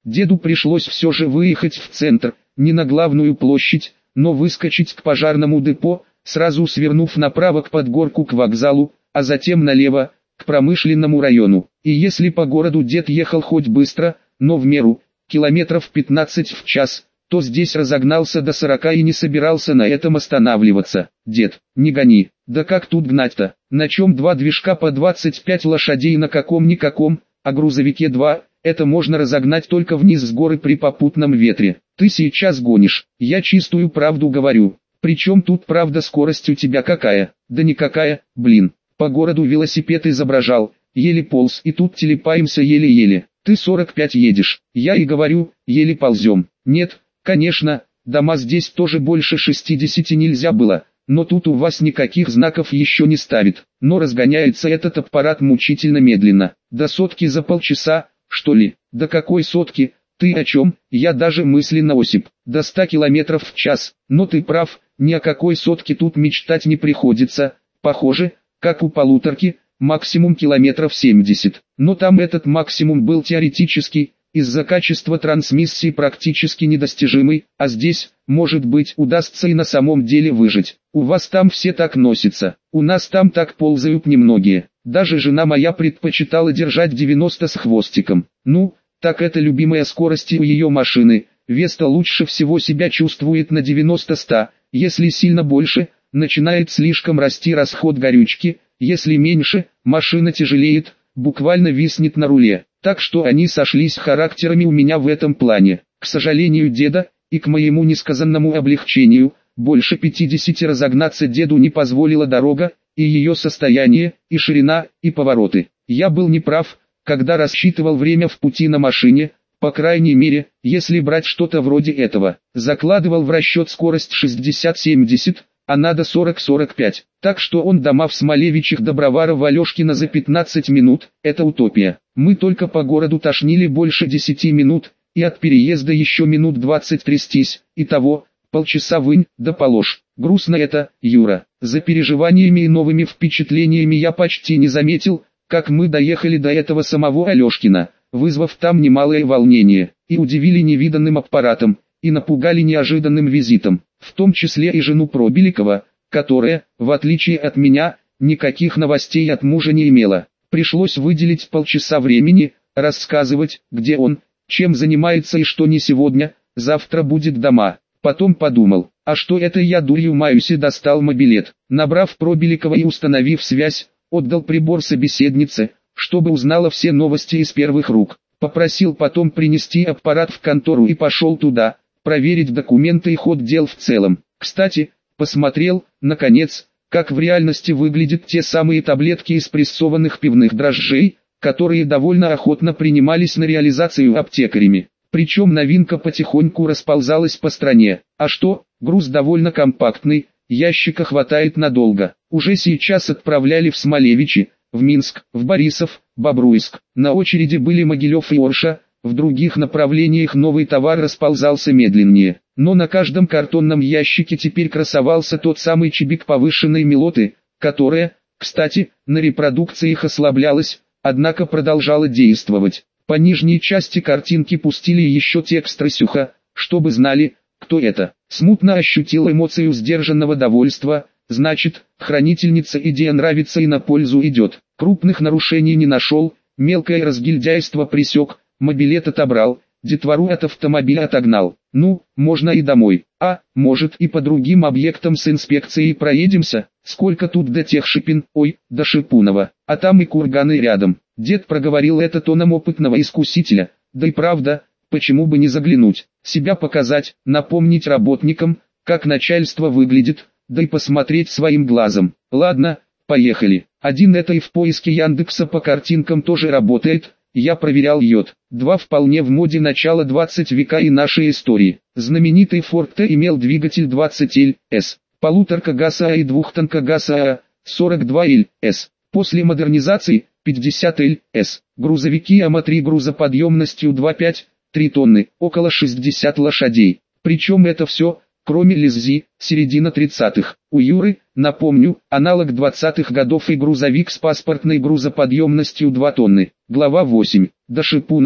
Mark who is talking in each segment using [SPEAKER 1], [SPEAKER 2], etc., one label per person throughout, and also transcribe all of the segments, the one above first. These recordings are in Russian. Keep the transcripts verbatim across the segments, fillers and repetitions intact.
[SPEAKER 1] Деду пришлось все же выехать в центр, не на главную площадь, но выскочить к пожарному депо, сразу свернув направо к Подгорку к вокзалу, а затем налево, к промышленному району. И если по городу дед ехал хоть быстро, но в меру, километров пятнадцать в час, то здесь разогнался до сорока и не собирался на этом останавливаться. Дед, не гони, да как тут гнать-то? На чем два движка по двадцать пять лошадей, на каком-никаком, а грузовике два, это можно разогнать только вниз с горы при попутном ветре. Ты сейчас гонишь, я чистую правду говорю. Причем тут правда, скорость у тебя какая? Да никакая, блин. По городу велосипед изображал, еле полз, и тут телепаемся еле-еле. Ты сорок пять едешь, я и говорю, еле ползем. Нет, конечно, дома здесь тоже больше шестидесяти нельзя было, но тут у вас никаких знаков еще не ставит. Но разгоняется этот аппарат мучительно медленно. До сотки за полчаса, что ли? До какой сотки? Ты о чем? Я даже мысленно Осип. До ста километров в час. Но ты прав, ни о какой сотке тут мечтать не приходится. Похоже, как у полуторки, максимум километров семьдесят. Но там этот максимум был теоретический, из-за качества трансмиссии практически недостижимый, а здесь, может быть, удастся и на самом деле выжить. У вас там все так носятся, у нас там так ползают немногие. Даже жена моя предпочитала держать девяносто с хвостиком. Ну, так это любимая скорость у ее машины. Веста лучше всего себя чувствует на девяноста-ста, если сильно больше, начинает слишком расти расход горючки, если меньше, машина тяжелеет, буквально виснет на руле. Так что они сошлись характерами у меня в этом плане. К сожалению деда, и к моему несказанному облегчению, больше пятидесяти разогнаться деду не позволила дорога, и ее состояние, и ширина, и повороты. Я был неправ, когда рассчитывал время в пути на машине, по крайней мере, если брать что-то вроде этого. Закладывал в расчет скорость шестьдесят-семьдесят, а надо сорок-сорок пять. Так что он дома в Смолевичах до Броварова-Алешкина за пятнадцать минут, это утопия. Мы только по городу тошнили больше десяти минут, и от переезда еще минут двадцать трястись, итого, полчаса вынь, да положь. Грустно это, Юра. За переживаниями и новыми впечатлениями я почти не заметил, как мы доехали до этого самого Алешкина, вызвав там немалое волнение, и удивили невиданным аппаратом, и напугали неожиданным визитом, в том числе и жену Пробеликова, которая, в отличие от меня, никаких новостей от мужа не имела. Пришлось выделить полчаса времени, рассказывать, где он, чем занимается и что не сегодня, завтра будет дома. Потом подумал, а что это я дурью маюсь, и достал мобилет. Набрав Пробеликова и установив связь, отдал прибор собеседнице, чтобы узнала все новости из первых рук. Попросил потом принести аппарат в контору и пошел туда, проверить документы и ход дел в целом. Кстати, посмотрел, наконец, как в реальности выглядят те самые таблетки из прессованных пивных дрожжей, которые довольно охотно принимались на реализацию аптекарями. Причем новинка потихоньку расползалась по стране. А что, груз довольно компактный, ящика хватает надолго. Уже сейчас отправляли в Смолевичи, в Минск, в Борисов, Бобруйск. На очереди были Могилев и Орша, в других направлениях новый товар расползался медленнее. Но на каждом картонном ящике теперь красовался тот самый чибик повышенной мелоты, которая, кстати, на репродукциях ослаблялась, однако продолжала действовать. По нижней части картинки пустили еще текст Рысюха, чтобы знали, кто это. Смутно ощутил эмоцию сдержанного довольства, значит, хранительница идея нравится и на пользу идет. Крупных нарушений не нашел, мелкое разгильдяйство пресек, мобилет отобрал, детвору от автомобиля отогнал. Ну, можно и домой. А, может, и по другим объектам с инспекцией проедемся? Сколько тут до тех Шипин, ой, до Шипунова, а там и курганы рядом. Дед проговорил это тоном опытного искусителя. Да и правда, почему бы не заглянуть, себя показать, напомнить работникам, как начальство выглядит, да и посмотреть своим глазом. Ладно, поехали. Один это и в поиске Яндекса по картинкам тоже работает. Я проверял йод. Два вполне в моде начала двадцатого века и нашей истории. Знаменитый Форд Т имел двигатель двадцать эл эс, полуторка ГАЗа и двухтонка ГАЗа сорок два эл эс. После модернизации пятьдесят эл эс. Грузовики АМА три грузоподъемностью два целых пять десятых три тонны, около шестидесяти лошадей. Причем это все, кроме Лиззи, середина тридцатых. У Юры, напомню, аналог двадцатых годов и грузовик с паспортной грузоподъемностью два тонны. Глава восемь. До Шипунова,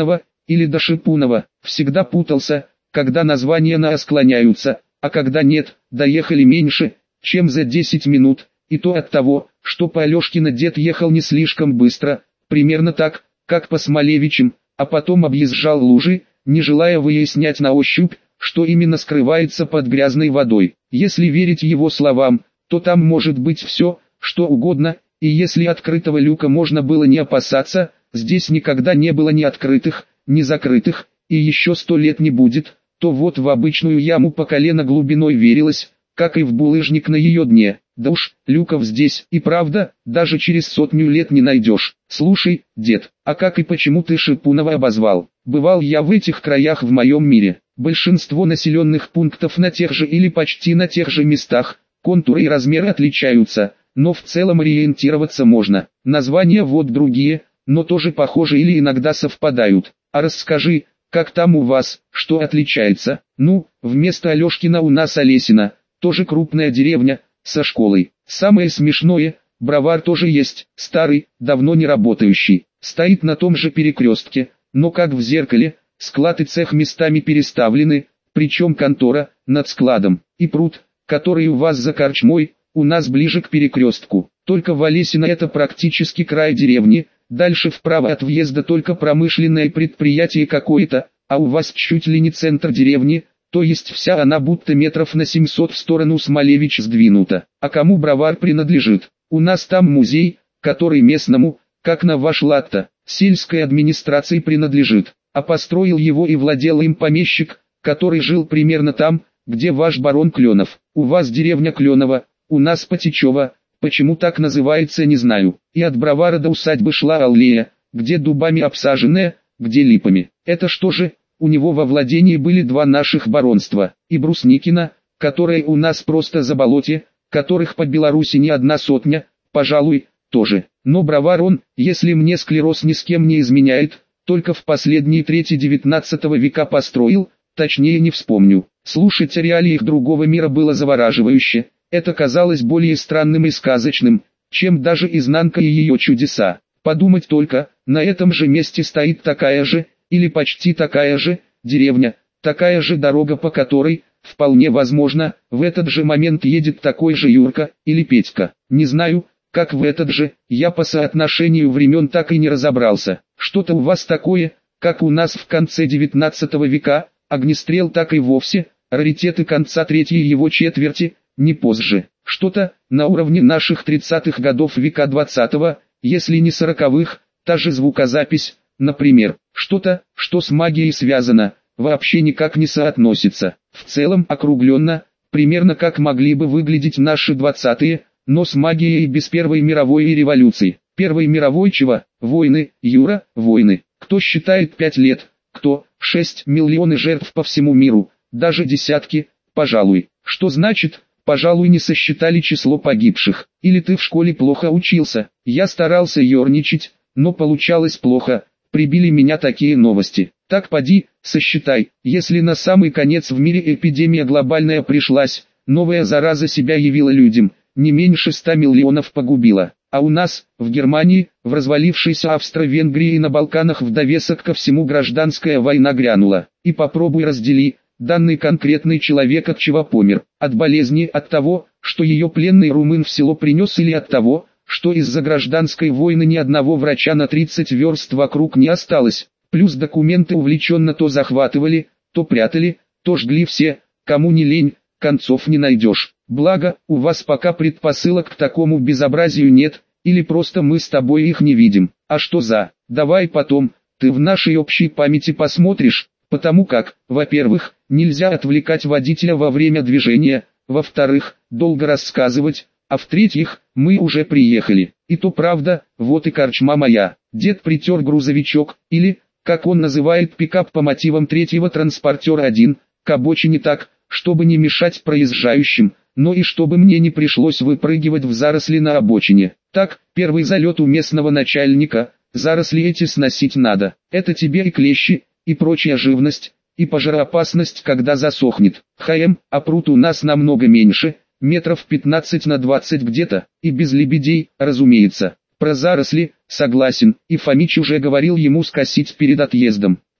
[SPEAKER 1] или до Шипунова, всегда путался, когда названия на «а» склоняются, а когда нет, доехали меньше, чем за десять минут, и то от того, что по Алешкино дед ехал не слишком быстро, примерно так, как по Смолевичам, а потом объезжал лужи, не желая выяснять на ощупь, что именно скрывается под грязной водой. Если верить его словам, то там может быть все, что угодно, и если открытого люка можно было не опасаться, здесь никогда не было ни открытых, ни закрытых, и еще сто лет не будет, то вот в обычную яму по колено глубиной верилось, как и в булыжник на ее дне. Да уж, люков здесь и правда, даже через сотню лет не найдешь. Слушай, дед, а как и почему ты Шипунова обозвал? Бывал я в этих краях в моем мире. Большинство населенных пунктов на тех же или почти на тех же местах, контуры и размеры отличаются, но в целом ориентироваться можно. Названия вот другие, но тоже похожи или иногда совпадают. А расскажи, как там у вас, что отличается? Ну, вместо Алешкина у нас Олесина, тоже крупная деревня, со школой. Самое смешное, Бровар тоже есть, старый, давно не работающий, стоит на том же перекрестке, но как в зеркале, склад и цех местами переставлены, причем контора, над складом, и пруд, который у вас за корчмой, у нас ближе к перекрестку. Только в Олесино это практически край деревни, дальше вправо от въезда только промышленное предприятие какое-то, а у вас чуть ли не центр деревни, то есть вся она будто метров на семьсот в сторону Смолевич сдвинута. А кому Бровар принадлежит? У нас там музей, который местному, как на ваш лад-то, сельской администрации принадлежит, а построил его и владел им помещик, который жил примерно там, где ваш барон Кленов. У вас деревня Кленова, у нас Потечева, почему так называется не знаю. И от Бровара до усадьбы шла аллея, где дубами обсаженная, где липами. Это что же? У него во владении были два наших баронства, и Брусникино, которое у нас просто заболотье, которых по Беларуси не одна сотня, пожалуй, тоже. Но Бровар он, если мне склероз ни с кем не изменяет, только в последние трети девятнадцатого века построил, точнее не вспомню. Слушать о реалиях другого мира было завораживающе, это казалось более странным и сказочным, чем даже изнанка и ее чудеса. Подумать только, на этом же месте стоит такая же, или почти такая же, деревня, такая же дорога, по которой, вполне возможно, в этот же момент едет такой же Юрка, или Петька. Не знаю, как в этот же, я по соотношению времен так и не разобрался. Что-то у вас такое, как у нас в конце девятнадцатого века, огнестрел так и вовсе, раритеты конца третьей его четверти, не позже. Что-то, на уровне наших тридцатых годов века двадцатого, если не сороковых, та же звукозапись, например, что-то, что с магией связано, вообще никак не соотносится. В целом округленно, примерно как могли бы выглядеть наши двадцатые, но с магией без Первой мировой и революции. Первой мировой чего? Войны, Юра, войны. Кто считает пять лет, кто, шесть миллионы жертв по всему миру, даже десятки, пожалуй. Что значит, пожалуй, не сосчитали число погибших? Или ты в школе плохо учился? Я старался ерничать, но получалось плохо. Прибили меня такие новости. Так поди, сосчитай, если на самый конец в мире эпидемия глобальная пришлась, новая зараза себя явила людям, не меньше ста миллионов погубила. А у нас, в Германии, в развалившейся Австро-Венгрии и на Балканах в довесок ко всему гражданская война грянула. И попробуй раздели, данный конкретный человек от чего помер, от болезни, от того, что ее пленный румын в село принес, или от того, что из-за гражданской войны ни одного врача на тридцать верст вокруг не осталось, плюс документы увлеченно то захватывали, то прятали, то жгли все, кому не лень, концов не найдешь. Благо, у вас пока предпосылок к такому безобразию нет, или просто мы с тобой их не видим. А что за, давай потом, ты в нашей общей памяти посмотришь, потому как, во-первых, нельзя отвлекать водителя во время движения, во-вторых, долго рассказывать, а в-третьих, мы уже приехали. И то правда, вот и корчма моя. Дед притер грузовичок, или, как он называет пикап по мотивам третьего транспортера один, к обочине так, чтобы не мешать проезжающим, но и чтобы мне не пришлось выпрыгивать в заросли на обочине. Так, первый залет у местного начальника, заросли эти сносить надо. Это тебе и клещи, и прочая живность, и пожароопасность, когда засохнет. ХМ, а пруд у нас намного меньше, метров пятнадцать на двадцать где-то, и без лебедей, разумеется. Про заросли, согласен, и Фомич уже говорил ему скосить перед отъездом.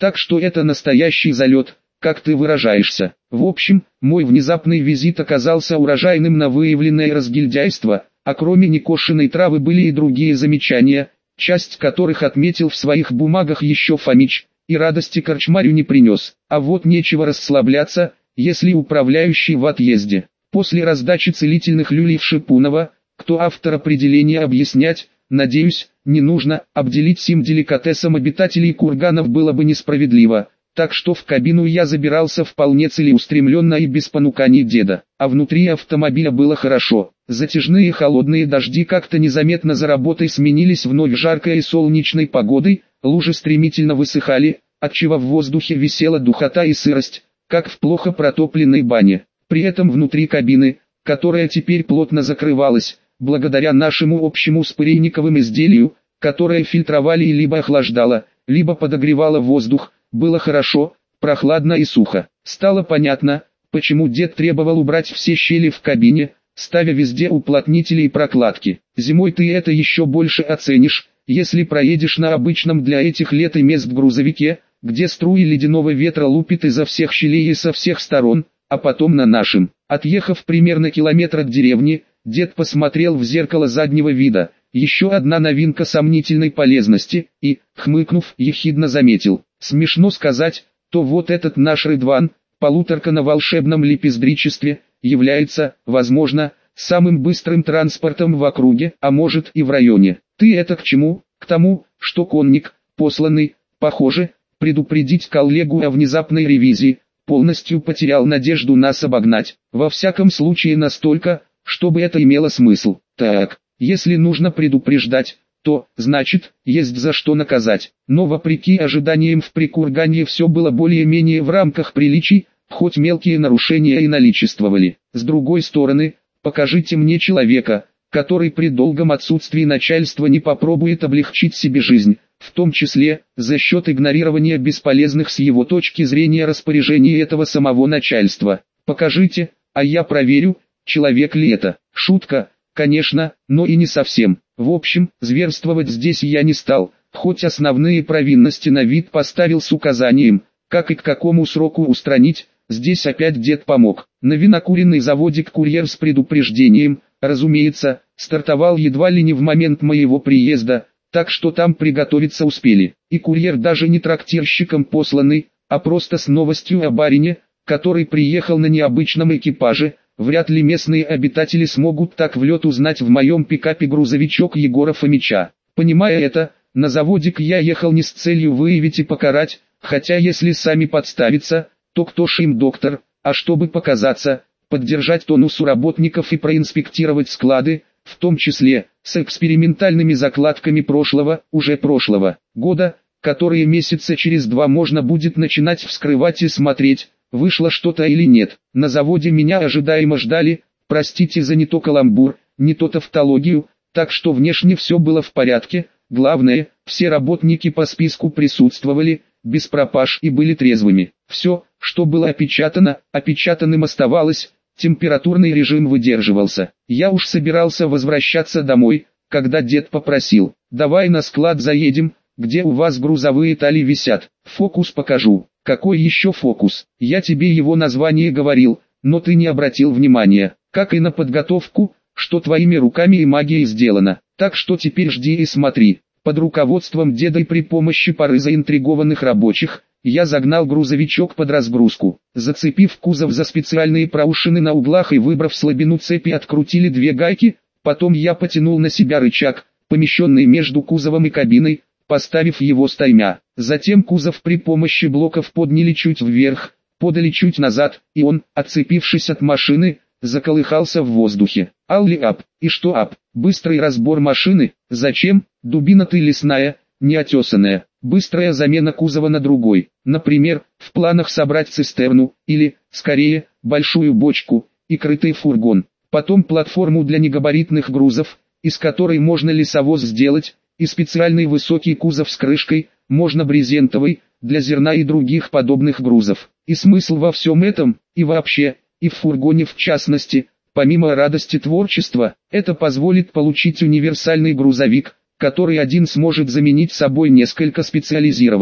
[SPEAKER 1] Так что это настоящий залет, как ты выражаешься. В общем, мой внезапный визит оказался урожайным на выявленное разгильдяйство, а кроме некошенной травы были и другие замечания, часть которых отметил в своих бумагах еще Фомич, и радости корчмарю не принес. А вот нечего расслабляться, если управляющий в отъезде. После раздачи целительных люлей в Шипунова, кто автор определения объяснять, надеюсь, не нужно, обделить сим деликатесом обитателей курганов было бы несправедливо. Так что в кабину я забирался вполне целеустремленно и без понуканий деда. А внутри автомобиля было хорошо. Затяжные холодные дожди как-то незаметно за работой сменились вновь жаркой и солнечной погодой, лужи стремительно высыхали, отчего в воздухе висела духота и сырость, как в плохо протопленной бане. При этом внутри кабины, которая теперь плотно закрывалась, благодаря нашему общему спарейниковым изделию, которое фильтровали и либо охлаждало, либо подогревало воздух, было хорошо, прохладно и сухо. Стало понятно, почему дед требовал убрать все щели в кабине, ставя везде уплотнители и прокладки. Зимой ты это еще больше оценишь, если проедешь на обычном для этих лет и мест грузовике, где струи ледяного ветра лупит изо всех щелей и со всех сторон, а потом на нашем. Отъехав примерно километр от деревни, дед посмотрел в зеркало заднего вида. Еще одна новинка сомнительной полезности, и, хмыкнув, ехидно заметил. Смешно сказать, то вот этот наш Рыдван, полуторка на волшебном лепездричестве, является, возможно, самым быстрым транспортом в округе, а может и в районе. Ты это к чему? К тому, что конник, посланный, похоже, предупредить коллегу о внезапной ревизии, полностью потерял надежду нас обогнать. Во всяком случае настолько, чтобы это имело смысл. Так, если нужно предупреждать, то, значит, есть за что наказать. Но вопреки ожиданиям в Прикурганье все было более-менее в рамках приличий, хоть мелкие нарушения и наличествовали. С другой стороны, покажите мне человека, который при долгом отсутствии начальства не попробует облегчить себе жизнь, в том числе, за счет игнорирования бесполезных с его точки зрения распоряжений этого самого начальства. Покажите, а я проверю, человек ли это. Шутка, конечно, но и не совсем. В общем, зверствовать здесь я не стал, хоть основные провинности на вид поставил с указанием, как и к какому сроку устранить. Здесь опять дед помог. На винокуренный заводик курьер с предупреждением, разумеется, стартовал едва ли не в момент моего приезда, так что там приготовиться успели. И курьер даже не трактирщиком посланный, а просто с новостью о барине, который приехал на необычном экипаже. Вряд ли местные обитатели смогут так в лед узнать в моем пикапе грузовичок Егора Фомича. Понимая это, на заводик я ехал не с целью выявить и покарать, хотя если сами подставиться, то кто ж им доктор, а чтобы показаться, поддержать тонус у работников и проинспектировать склады, в том числе, с экспериментальными закладками прошлого, уже прошлого года, которые месяца через два можно будет начинать вскрывать и смотреть, вышло что-то или нет. На заводе меня ожидаемо ждали, простите за не то каламбур, не то тавтологию, так что внешне все было в порядке, главное, все работники по списку присутствовали, без пропаж и были трезвыми. Все, что было опечатано, опечатанным оставалось, температурный режим выдерживался. Я уж собирался возвращаться домой, когда дед попросил, давай на склад заедем, где у вас грузовые тали висят, фокус покажу. Какой еще фокус? Я тебе его название говорил, но ты не обратил внимания, как и на подготовку, что твоими руками и магией сделано. Так что теперь жди и смотри. Под руководством деда и при помощи пары заинтригованных рабочих, я загнал грузовичок под разгрузку. Зацепив кузов за специальные проушины на углах и выбрав слабину цепи, открутили две гайки, потом я потянул на себя рычаг, помещенный между кузовом и кабиной, поставив его стаймя. Затем кузов при помощи блоков подняли чуть вверх, подали чуть назад, и он, отцепившись от машины, заколыхался в воздухе. Алли ап, и что ап? Быстрый разбор машины? Зачем? Дубина ты лесная, неотесанная. Быстрая замена кузова на другой. Например, в планах собрать цистерну, или, скорее, большую бочку, и крытый фургон. Потом платформу для негабаритных грузов, из которой можно лесовоз сделать, и специальный высокий кузов с крышкой, можно брезентовый, для зерна и других подобных грузов. И смысл во всем этом, и вообще, и в фургоне в частности, помимо радости творчества, это позволит получить универсальный грузовик, который один сможет заменить собой несколько специализированных.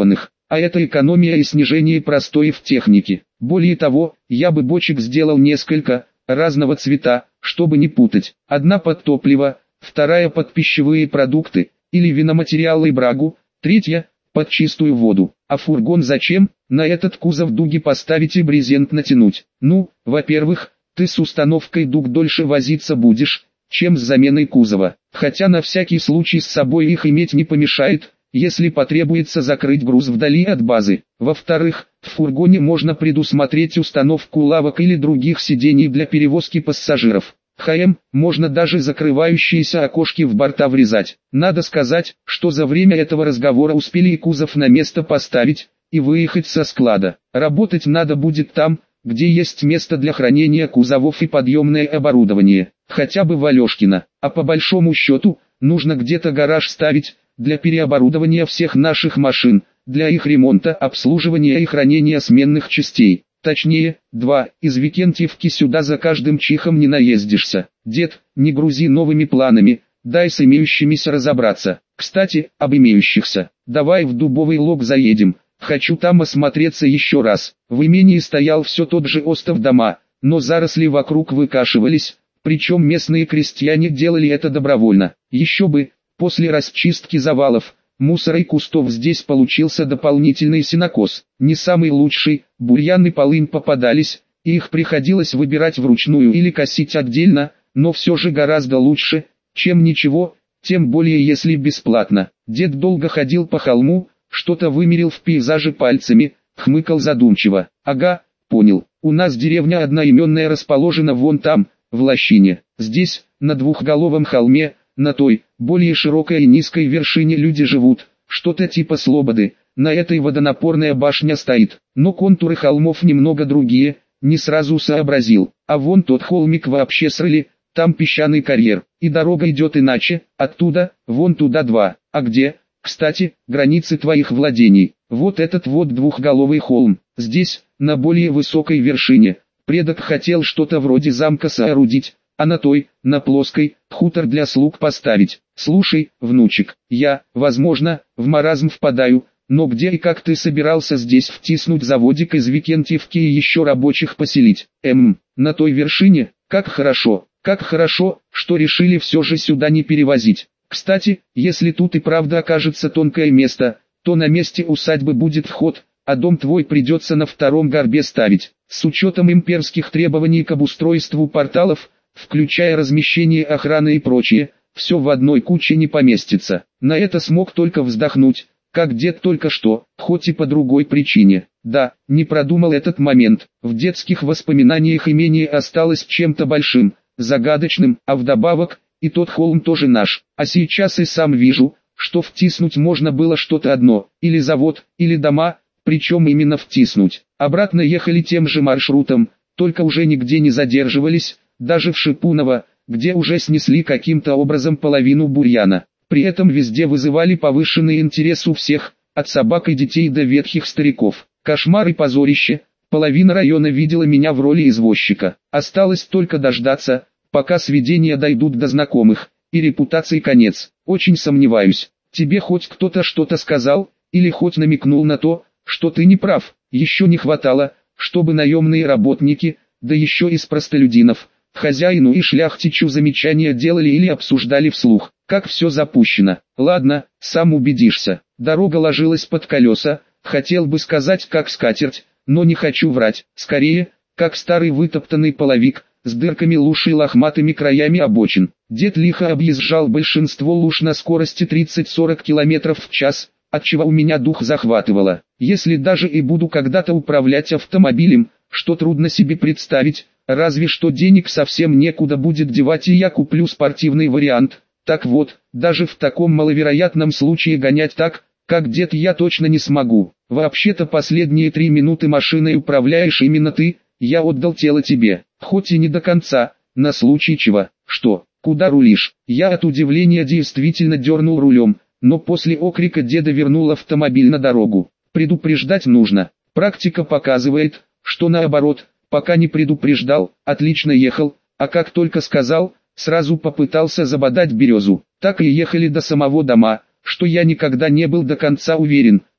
[SPEAKER 1] А это экономия и снижение простоев техники. Более того, я бы бочек сделал несколько, разного цвета, чтобы не путать. Одна под топливо, вторая под пищевые продукты, или виноматериалы и брагу, третья под чистую воду. А фургон зачем? На этот кузов дуги поставить и брезент натянуть. Ну, во-первых, ты с установкой дуг дольше возиться будешь, чем с заменой кузова. Хотя на всякий случай с собой их иметь не помешает, если потребуется закрыть груз вдали от базы. Во-вторых, в фургоне можно предусмотреть установку лавок или других сидений для перевозки пассажиров. ХМ, можно даже закрывающиеся окошки в борта врезать. Надо сказать, что за время этого разговора успели и кузов на место поставить, и выехать со склада. Работать надо будет там, где есть место для хранения кузовов и подъемное оборудование, хотя бы в Алешкино. А по большому счету, нужно где-то гараж ставить, для переоборудования всех наших машин, для их ремонта, обслуживания и хранения сменных частей. Точнее, два, из Викентьевки сюда за каждым чихом не наездишься. Дед, не грузи новыми планами, дай с имеющимися разобраться. Кстати, об имеющихся. Давай в Дубовый Лог заедем, хочу там осмотреться еще раз. В имении стоял все тот же остов дома, но заросли вокруг выкашивались, причем местные крестьяне делали это добровольно. Еще бы, после расчистки завалов, мусора и кустов здесь получился дополнительный сенокос. Не самый лучший, бурьян и полынь попадались, и их приходилось выбирать вручную или косить отдельно, но все же гораздо лучше, чем ничего, тем более если бесплатно. Дед долго ходил по холму, что-то вымерил в пейзаже пальцами, хмыкал задумчиво. Ага, понял, у нас деревня одноименная расположена вон там, в лощине. Здесь, на двухголовом холме, на той, более широкой и низкой вершине люди живут, что-то типа слободы, на этой водонапорная башня стоит, но контуры холмов немного другие, не сразу сообразил, а вон тот холмик вообще срыли, там песчаный карьер, и дорога идет иначе, оттуда, вон туда два, а где, кстати, границы твоих владений, вот этот вот двухголовый холм, здесь, на более высокой вершине, предок хотел что-то вроде замка соорудить, а на той, на плоской, хутор для слуг поставить. Слушай, внучек, я, возможно, в маразм впадаю, но где и как ты собирался здесь втиснуть заводик из Викентьевки и еще рабочих поселить? Эм, на той вершине, как хорошо, как хорошо, что решили все же сюда не перевозить. Кстати, если тут и правда окажется тонкое место, то на месте усадьбы будет вход, а дом твой придется на втором горбе ставить. С учетом имперских требований к обустройству порталов, включая размещение охраны и прочее, все в одной куче не поместится. На это смог только вздохнуть, как дед только что, хоть и по другой причине. Да, не продумал этот момент. В детских воспоминаниях имение осталось чем-то большим, загадочным, а вдобавок, и тот холм тоже наш. А сейчас и сам вижу, что втиснуть можно было что-то одно, или завод, или дома, причем именно втиснуть. Обратно ехали тем же маршрутом, только уже нигде не задерживались, даже в Шипуново, где уже снесли каким-то образом половину бурьяна. При этом везде вызывали повышенный интерес у всех, от собак и детей до ветхих стариков. Кошмар и позорище, половина района видела меня в роли извозчика. Осталось только дождаться, пока сведения дойдут до знакомых, и репутации конец. Очень сомневаюсь, тебе хоть кто-то что-то сказал, или хоть намекнул на то, что ты не прав. Еще не хватало, чтобы наемные работники, да еще из простолюдинов, хозяину и шляхтичу замечания делали или обсуждали вслух, как все запущено. Ладно, сам убедишься. Дорога ложилась под колеса, хотел бы сказать как скатерть, но не хочу врать. Скорее, как старый вытоптанный половик, с дырками луж и лохматыми краями обочин. Дед лихо объезжал большинство луж на скорости тридцать-сорок километров в час, отчего у меня дух захватывало. Если даже и буду когда-то управлять автомобилем, что трудно себе представить, разве что денег совсем некуда будет девать и я куплю спортивный вариант. Так вот, даже в таком маловероятном случае гонять так, как дед, я точно не смогу. Вообще-то последние три минуты машиной управляешь именно ты, я отдал тело тебе, хоть и не до конца, на случай чего. Что, куда рулишь? Я от удивления действительно дернул рулем, но после окрика деда вернул автомобиль на дорогу. Предупреждать нужно. Практика показывает, что наоборот, пока не предупреждал, отлично ехал, а как только сказал, сразу попытался забодать березу. Так и ехали до самого дома, что я никогда не был до конца уверен,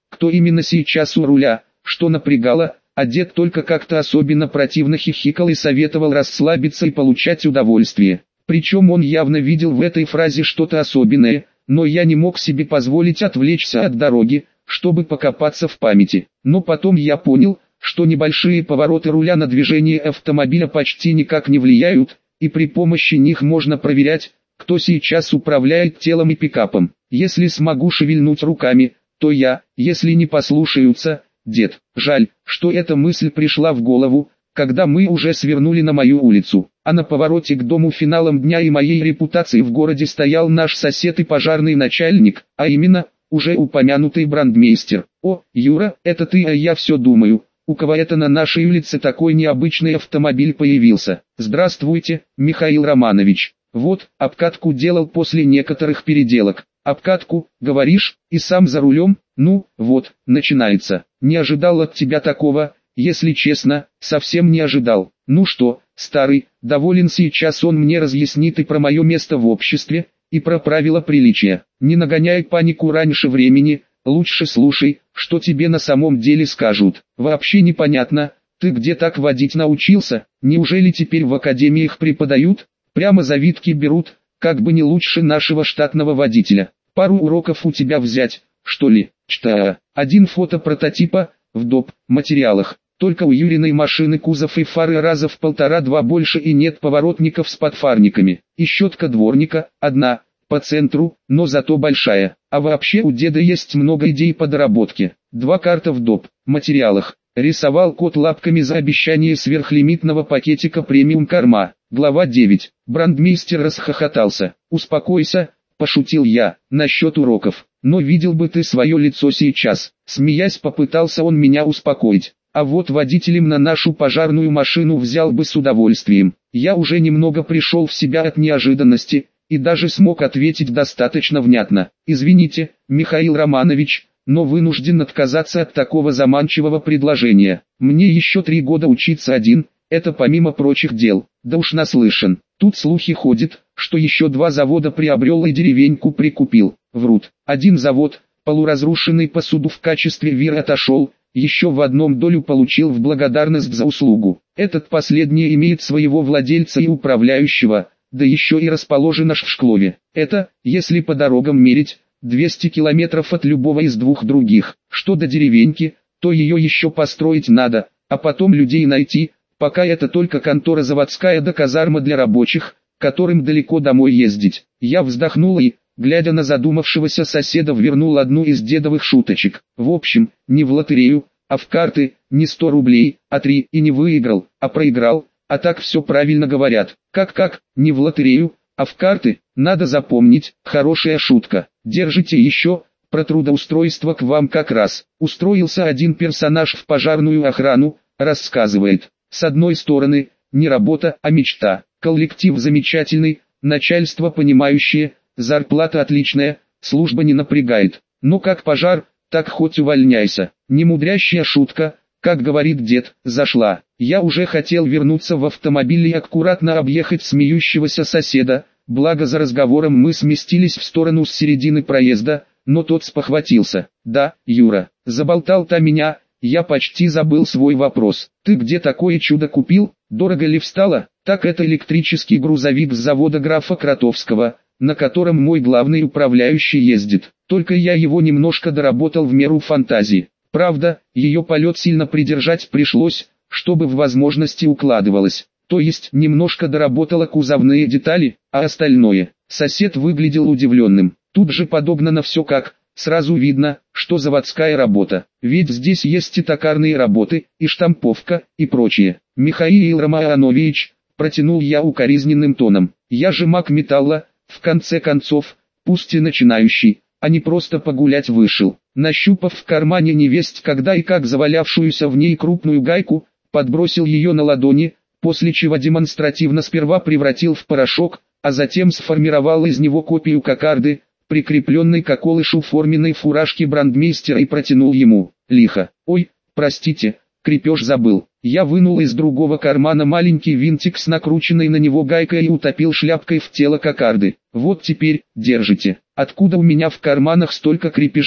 [SPEAKER 1] кто именно сейчас у руля, что напрягало, а дед только как-то особенно противно хихикал и советовал расслабиться и получать удовольствие. Причем он явно видел в этой фразе что-то особенное, но я не мог себе позволить отвлечься от дороги, чтобы покопаться в памяти. Но потом я понял, что небольшие повороты руля на движение автомобиля почти никак не влияют, и при помощи них можно проверять, кто сейчас управляет телом и пикапом. Если смогу шевельнуть руками, то я, если не послушаются, дед. Жаль, что эта мысль пришла в голову, когда мы уже свернули на мою улицу, а на повороте к дому финалом дня и моей репутации в городе стоял наш сосед и пожарный начальник, а именно, уже упомянутый брандмейстер. О, Юра, это ты, а я все думаю, у кого это на нашей улице такой необычный автомобиль появился. Здравствуйте, Михаил Романович. Вот, обкатку делал после некоторых переделок. Обкатку, говоришь, и сам за рулем? Ну, вот, начинается. Не ожидал от тебя такого, если честно, совсем не ожидал. Ну что, старый, доволен, сейчас он мне разъяснит и про мое место в обществе, и про правила приличия. Не нагоняй панику раньше времени, лучше слушай, что тебе на самом деле скажут. Вообще непонятно, ты где так водить научился? Неужели теперь в академиях преподают? Прямо завидки берут, как бы не лучше нашего штатного водителя. Пару уроков у тебя взять, что ли? Чта. Один фото прототипа, в доп. Материалах. Только у Юриной машины кузов и фары раза в полтора-два больше и нет поворотников с подфарниками. И щетка дворника, одна, по центру, но зато большая. А вообще у деда есть много идей по доработке. Два карта в доп. Материалах. Рисовал кот лапками за обещание сверхлимитного пакетика премиум корма. Глава девять. Брандмейстер расхохотался. «Успокойся», – пошутил я, – «насчет уроков. Но видел бы ты свое лицо сейчас». Смеясь, попытался он меня успокоить. А вот водителем на нашу пожарную машину взял бы с удовольствием. Я уже немного пришел в себя от неожиданности, и даже смог ответить достаточно внятно. «Извините, Михаил Романович, но вынужден отказаться от такого заманчивого предложения. Мне еще три года учиться один, это помимо прочих дел. Да уж наслышан. Тут слухи ходят, что еще два завода приобрел и деревеньку прикупил. Врут. Один завод, полуразрушенный по суду в качестве вира отошел, еще в одном долю получил в благодарность за услугу. Этот последний имеет своего владельца и управляющего, да еще и расположен аж в Шклове. Это, если по дорогам мерить, двести километров от любого из двух других. Что до деревеньки, то ее еще построить надо, а потом людей найти. Пока это только контора заводская да казарма для рабочих, которым далеко домой ездить. Я вздохнул и, глядя на задумавшегося соседа, вернул одну из дедовых шуточек. В общем, не в лотерею, а в карты, не сто рублей, а три, и не выиграл, а проиграл, а так все правильно говорят. Как-как, не в лотерею, а в карты, надо запомнить, хорошая шутка. Держите еще, про трудоустройство к вам как раз. Устроился один персонаж в пожарную охрану, рассказывает. С одной стороны, не работа, а мечта. Коллектив замечательный, начальство понимающее, зарплата отличная, служба не напрягает. Но как пожар, так хоть увольняйся. Немудрящая шутка, как говорит дед, зашла. Я уже хотел вернуться в автомобиль и аккуратно объехать смеющегося соседа, благо за разговором мы сместились в сторону с середины проезда, но тот спохватился. «Да, Юра, заболтал-то меня». Я почти забыл свой вопрос. Ты где такое чудо купил? Дорого ли встало? Так это электрический грузовик с завода графа Кротовского, на котором мой главный управляющий ездит. Только я его немножко доработал в меру фантазии. Правда, ее полет сильно придержать пришлось, чтобы в возможности укладывалось. То есть немножко доработала кузовные детали, а остальное. Сосед выглядел удивленным. Тут же подогнано все как... Сразу видно, что заводская работа, ведь здесь есть и токарные работы, и штамповка, и прочее. Михаил Романович, протянул я укоризненным тоном, я же маг металла, в конце концов, пусть и начинающий, а не просто погулять вышел. Нащупав в кармане невесть когда и как завалявшуюся в ней крупную гайку, подбросил ее на ладони, после чего демонстративно сперва превратил в порошок, а затем сформировал из него копию кокарды, прикрепленной к околышу форменной фуражки брандмейстера, и протянул ему. Лихо. Ой, простите, крепеж забыл. Я вынул из другого кармана маленький винтик с накрученной на него гайкой и утопил шляпкой в тело кокарды. Вот теперь, держите. Откуда у меня в карманах столько крепежа?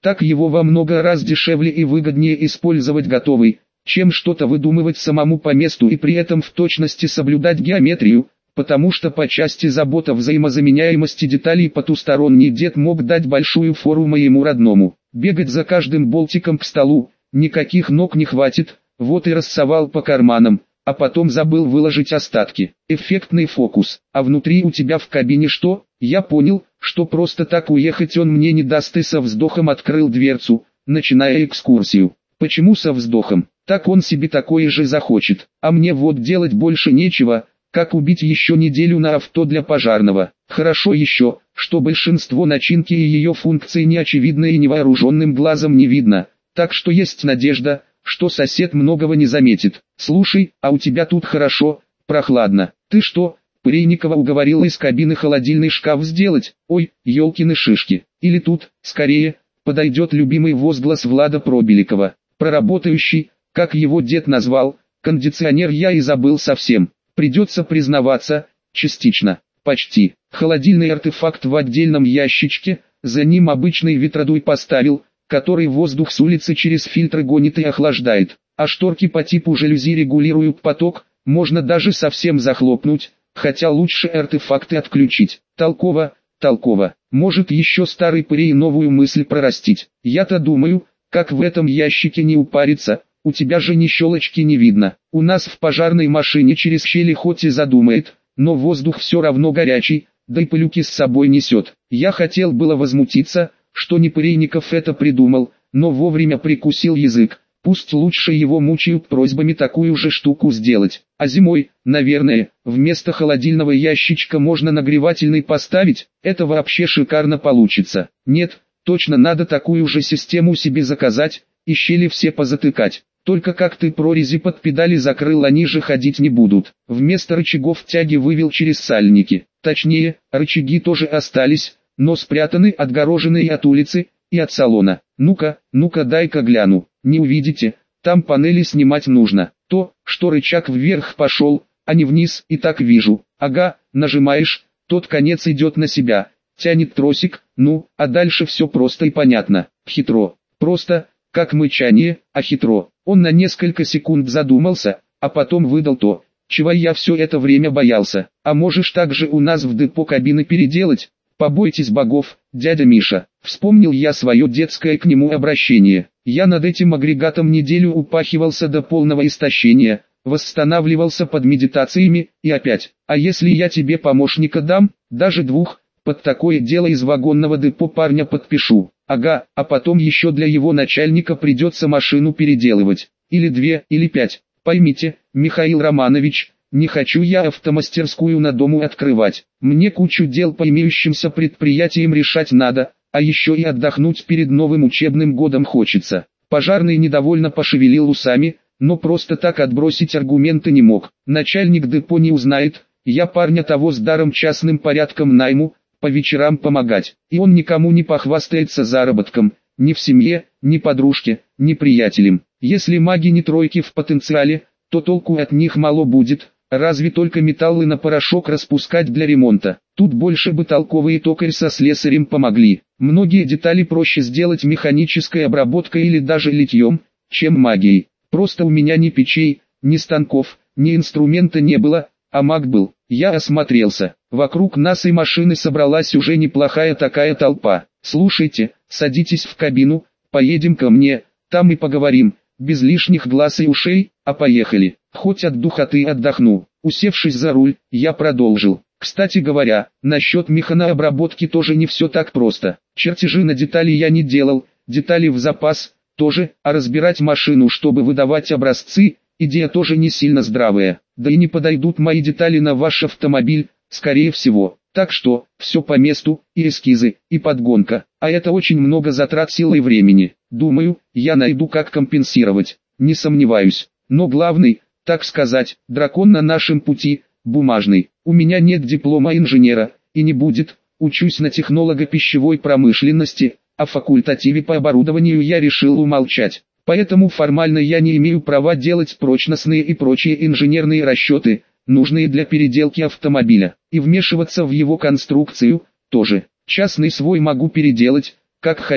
[SPEAKER 1] Так его во много раз дешевле и выгоднее использовать готовый, чем что-то выдумывать самому по месту и при этом в точности соблюдать геометрию, потому что по части забот о взаимозаменяемости деталей потусторонний дед мог дать большую фору моему родному. Бегать за каждым болтиком к столу, никаких ног не хватит, вот и рассовал по карманам, а потом забыл выложить остатки. Эффектный фокус. А внутри у тебя в кабине что? Я понял, что просто так уехать он мне не даст, и со вздохом открыл дверцу, начиная экскурсию. Почему со вздохом? Так он себе такое же захочет, а мне вот делать больше нечего, как убить еще неделю на авто для пожарного. Хорошо еще, что большинство начинки и ее функций не очевидно и невооруженным глазом не видно, так что есть надежда, что сосед многого не заметит. Слушай, а у тебя тут хорошо, прохладно. Ты что, Пырейникова уговорила из кабины холодильный шкаф сделать? Ой, елкины шишки. Или тут, скорее, подойдет любимый возглас Влада Пробеликова. Проработающий, как его дед назвал, кондиционер я и забыл совсем. Придется признаваться, частично, почти. Холодильный артефакт в отдельном ящичке, за ним обычный ветродуй поставил, который воздух с улицы через фильтры гонит и охлаждает. А шторки по типу жалюзи регулируют поток, можно даже совсем захлопнуть, хотя лучше артефакты отключить. Толково, толково. Может еще старый пырей новую мысль прорастить. Я-то думаю, как в этом ящике не упариться. У тебя же ни щелочки не видно. У нас в пожарной машине через щели хоть и задумает, но воздух все равно горячий, да и пылюки с собой несет. Я хотел было возмутиться, что не Пырейников это придумал, но вовремя прикусил язык. Пусть лучше его мучают просьбами такую же штуку сделать. А зимой, наверное, вместо холодильного ящичка можно нагревательный поставить, это вообще шикарно получится. Нет, точно надо такую же систему себе заказать, и щели все позатыкать. Только как ты прорези под педали закрыл, они же ходить не будут. Вместо рычагов тяги вывел через сальники. Точнее, рычаги тоже остались, но спрятаны, отгорожены и от улицы, и от салона. Ну-ка, ну-ка дай-ка гляну. Не увидите, там панели снимать нужно. То, что рычаг вверх пошел, а не вниз, и так вижу. Ага, нажимаешь, тот конец идет на себя. Тянет тросик, ну, а дальше все просто и понятно. Хитро. Просто, как мычание, а хитро. Он на несколько секунд задумался, а потом выдал то, чего я все это время боялся. А можешь также у нас в депо кабины переделать? Побойтесь богов, дядя Миша. Вспомнил я свое детское к нему обращение. Я над этим агрегатом неделю упахивался до полного истощения, восстанавливался под медитациями, и опять. А если я тебе помощника дам, даже двух, под такое дело из вагонного депо парня подпишу. Ага, а потом еще для его начальника придется машину переделывать. Или две, или пять. Поймите, Михаил Романович, не хочу я автомастерскую на дому открывать. Мне кучу дел по имеющимся предприятиям решать надо, а еще и отдохнуть перед новым учебным годом хочется. Пожарный недовольно пошевелил усами, но просто так отбросить аргументы не мог. Начальник депо не узнает, я парня того с даром частным порядком найму, по вечерам помогать. И он никому не похвастается заработком, ни в семье, ни подружке, ни приятелям. Если маги не тройки в потенциале, то толку от них мало будет, разве только металлы на порошок распускать для ремонта. Тут больше бы толковые токарь со слесарем помогли. Многие детали проще сделать механической обработкой или даже литьем, чем магией. Просто у меня ни печей, ни станков, ни инструмента не было, а маг был. Я осмотрелся. Вокруг нас и машины собралась уже неплохая такая толпа. Слушайте, садитесь в кабину, поедем ко мне, там и поговорим, без лишних глаз и ушей, а поехали. Хоть от духоты отдохну. Усевшись за руль, я продолжил. Кстати говоря, насчет механообработки тоже не все так просто. Чертежи на детали я не делал, детали в запас тоже, а разбирать машину, чтобы выдавать образцы, идея тоже не сильно здравая. Да и не подойдут мои детали на ваш автомобиль, скорее всего. Так что, все по месту, и эскизы, и подгонка. А это очень много затрат сил и времени. Думаю, я найду как компенсировать. Не сомневаюсь. Но главный, так сказать, дракон на нашем пути, бумажный. У меня нет диплома инженера, и не будет, учусь на технолога пищевой промышленности, о факультативе по оборудованию я решил умолчать. Поэтому формально я не имею права делать прочностные и прочие инженерные расчеты, нужные для переделки автомобиля, и вмешиваться в его конструкцию, тоже. Частный свой могу переделать, как хочу,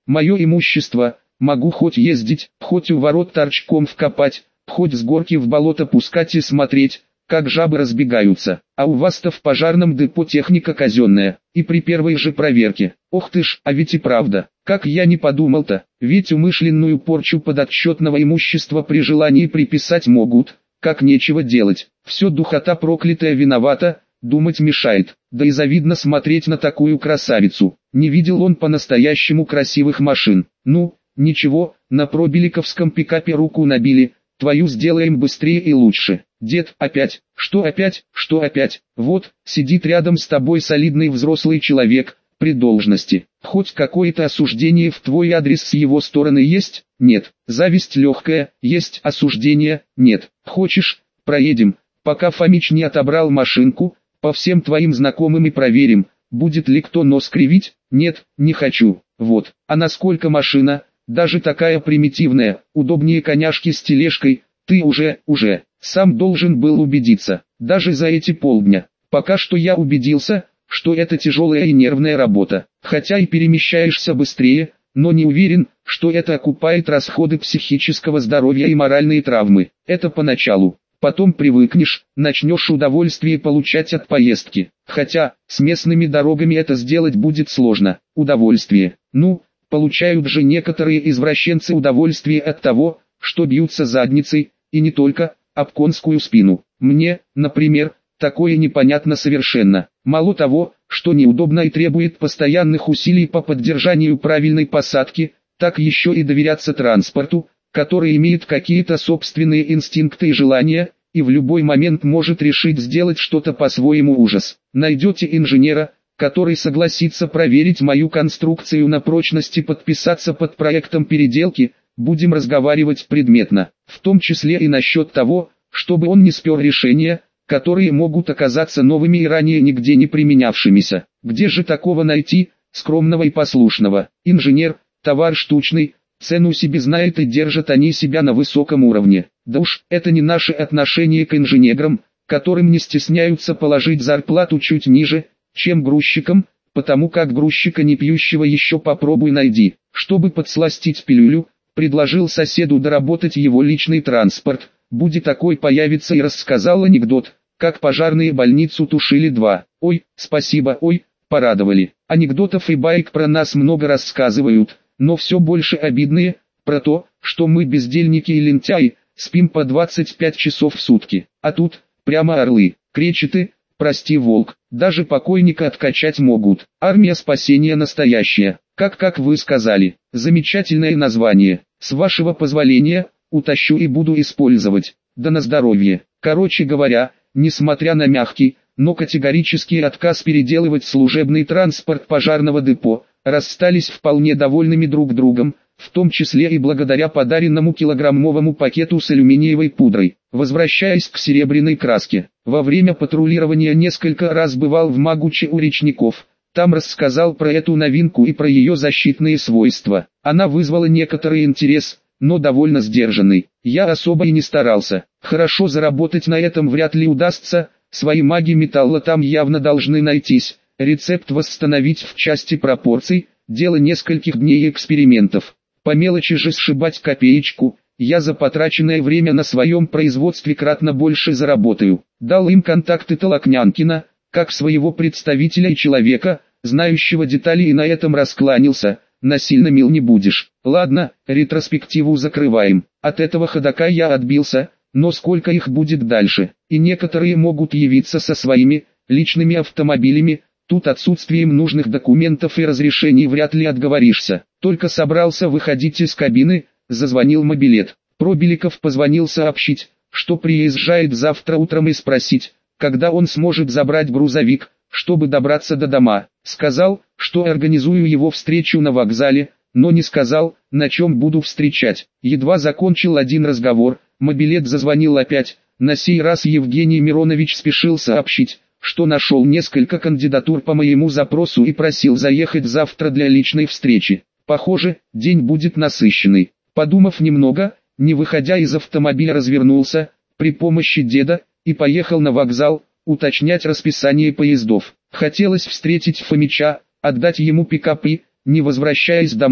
[SPEAKER 1] Мое имущество, могу хоть ездить, хоть у ворот торчком вкопать, хоть с горки в болото пускать и смотреть, как жабы разбегаются. А у вас-то в пожарном депо техника казенная, и при первой же проверке. Ох ты ж, а ведь и правда, как я не подумал-то, ведь умышленную порчу подотчетного имущества при желании приписать могут, как нечего делать. Все духота проклятая виновата, думать мешает, да и завидно смотреть на такую красавицу. Не видел он по-настоящему красивых машин. Ну, ничего, на пробеликовском пикапе руку набили, твою сделаем быстрее и лучше. Дед, опять, что опять, что опять, вот, сидит рядом с тобой солидный взрослый человек, при должности. Хоть какое-то осуждение в твой адрес с его стороны есть? Нет. Зависть легкая, есть осуждение? Нет. Хочешь, проедем, пока Фомич не отобрал машинку, по всем твоим знакомым и проверим, будет ли кто нос кривить? Нет, не хочу. Вот, а насколько машина, даже такая примитивная, удобнее коняшки с тележкой, ты уже, уже, сам должен был убедиться, даже за эти полдня. Пока что я убедился, что это тяжелая и нервная работа, хотя и перемещаешься быстрее, но не уверен, что это окупает расходы психического здоровья и моральные травмы. Это поначалу. Потом привыкнешь, начнешь удовольствие получать от поездки. Хотя, с местными дорогами это сделать будет сложно. Удовольствие. Ну, получают же некоторые извращенцы удовольствие от того, что бьются задницей, и не только, об конскую спину. Мне, например, такое непонятно совершенно. Мало того, что неудобно и требует постоянных усилий по поддержанию правильной посадки, так еще и доверяться транспорту, который имеет какие-то собственные инстинкты и желания, и в любой момент может решить сделать что-то по-своему. Ужас. Найдете инженера, который согласится проверить мою конструкцию на прочность и подписаться под проектом переделки, будем разговаривать предметно, в том числе и насчет того, чтобы он не спер решения, которые могут оказаться новыми и ранее нигде не применявшимися. Где же такого найти, скромного и послушного? Инженер, товар штучный, цену себе знает и держат они себя на высоком уровне. Да уж, это не наше отношение к инженерам, которым не стесняются положить зарплату чуть ниже, чем грузчикам, потому как грузчика не пьющего еще попробуй найди. Чтобы подсластить пилюлю, предложил соседу доработать его личный транспорт, будет такой появится, и рассказал анекдот, как пожарные больницу тушили два. Ой, спасибо, ой, порадовали. Анекдотов и баек про нас много рассказывают, но все больше обидные, про то, что мы бездельники и лентяи, спим по двадцать пять часов в сутки. А тут, прямо орлы, кречеты, прости волк, даже покойника откачать могут. Армия спасения настоящая, как как вы сказали, замечательное название. С вашего позволения, утащу и буду использовать, да на здоровье. Короче говоря, несмотря на мягкий, но категорический отказ переделывать служебный транспорт пожарного депо, расстались вполне довольными друг другом, в том числе и благодаря подаренному килограммовому пакету с алюминиевой пудрой. Возвращаясь к серебряной краске, во время патрулирования несколько раз бывал в Магуче у речников, там рассказал про эту новинку и про ее защитные свойства. Она вызвала некоторый интерес, но довольно сдержанный. Я особо и не старался. Хорошо заработать на этом вряд ли удастся, свои маги металла там явно должны найтись. Рецепт восстановить в части пропорций, дело нескольких дней экспериментов. По мелочи же сшибать копеечку, я за потраченное время на своем производстве кратно больше заработаю. Дал им контакты Толокнянкина, как своего представителя и человека, знающего детали, и на этом раскланялся. Насильно мил не будешь. Ладно, ретроспективу закрываем. От этого ходока я отбился, но сколько их будет дальше? И некоторые могут явиться со своими личными автомобилями. Тут отсутствием нужных документов и разрешений вряд ли отговоришься. Только собрался выходить из кабины, зазвонил мобилет. Пробеликов позвонил сообщить, что приезжает завтра утром, и спросить, когда он сможет забрать грузовик, чтобы добраться до дома. Сказал, что организую его встречу на вокзале, но не сказал, на чем буду встречать. Едва закончил один разговор, мобилет зазвонил опять. На сей раз Евгений Миронович спешил сообщить, что нашел несколько кандидатур по моему запросу и просил заехать завтра для личной встречи. Похоже, день будет насыщенный. Подумав немного, не выходя из автомобиля, развернулся, при помощи деда, и поехал на вокзал, уточнять расписание поездов. Хотелось встретить Фомича, отдать ему пикап и, не возвращаясь домой,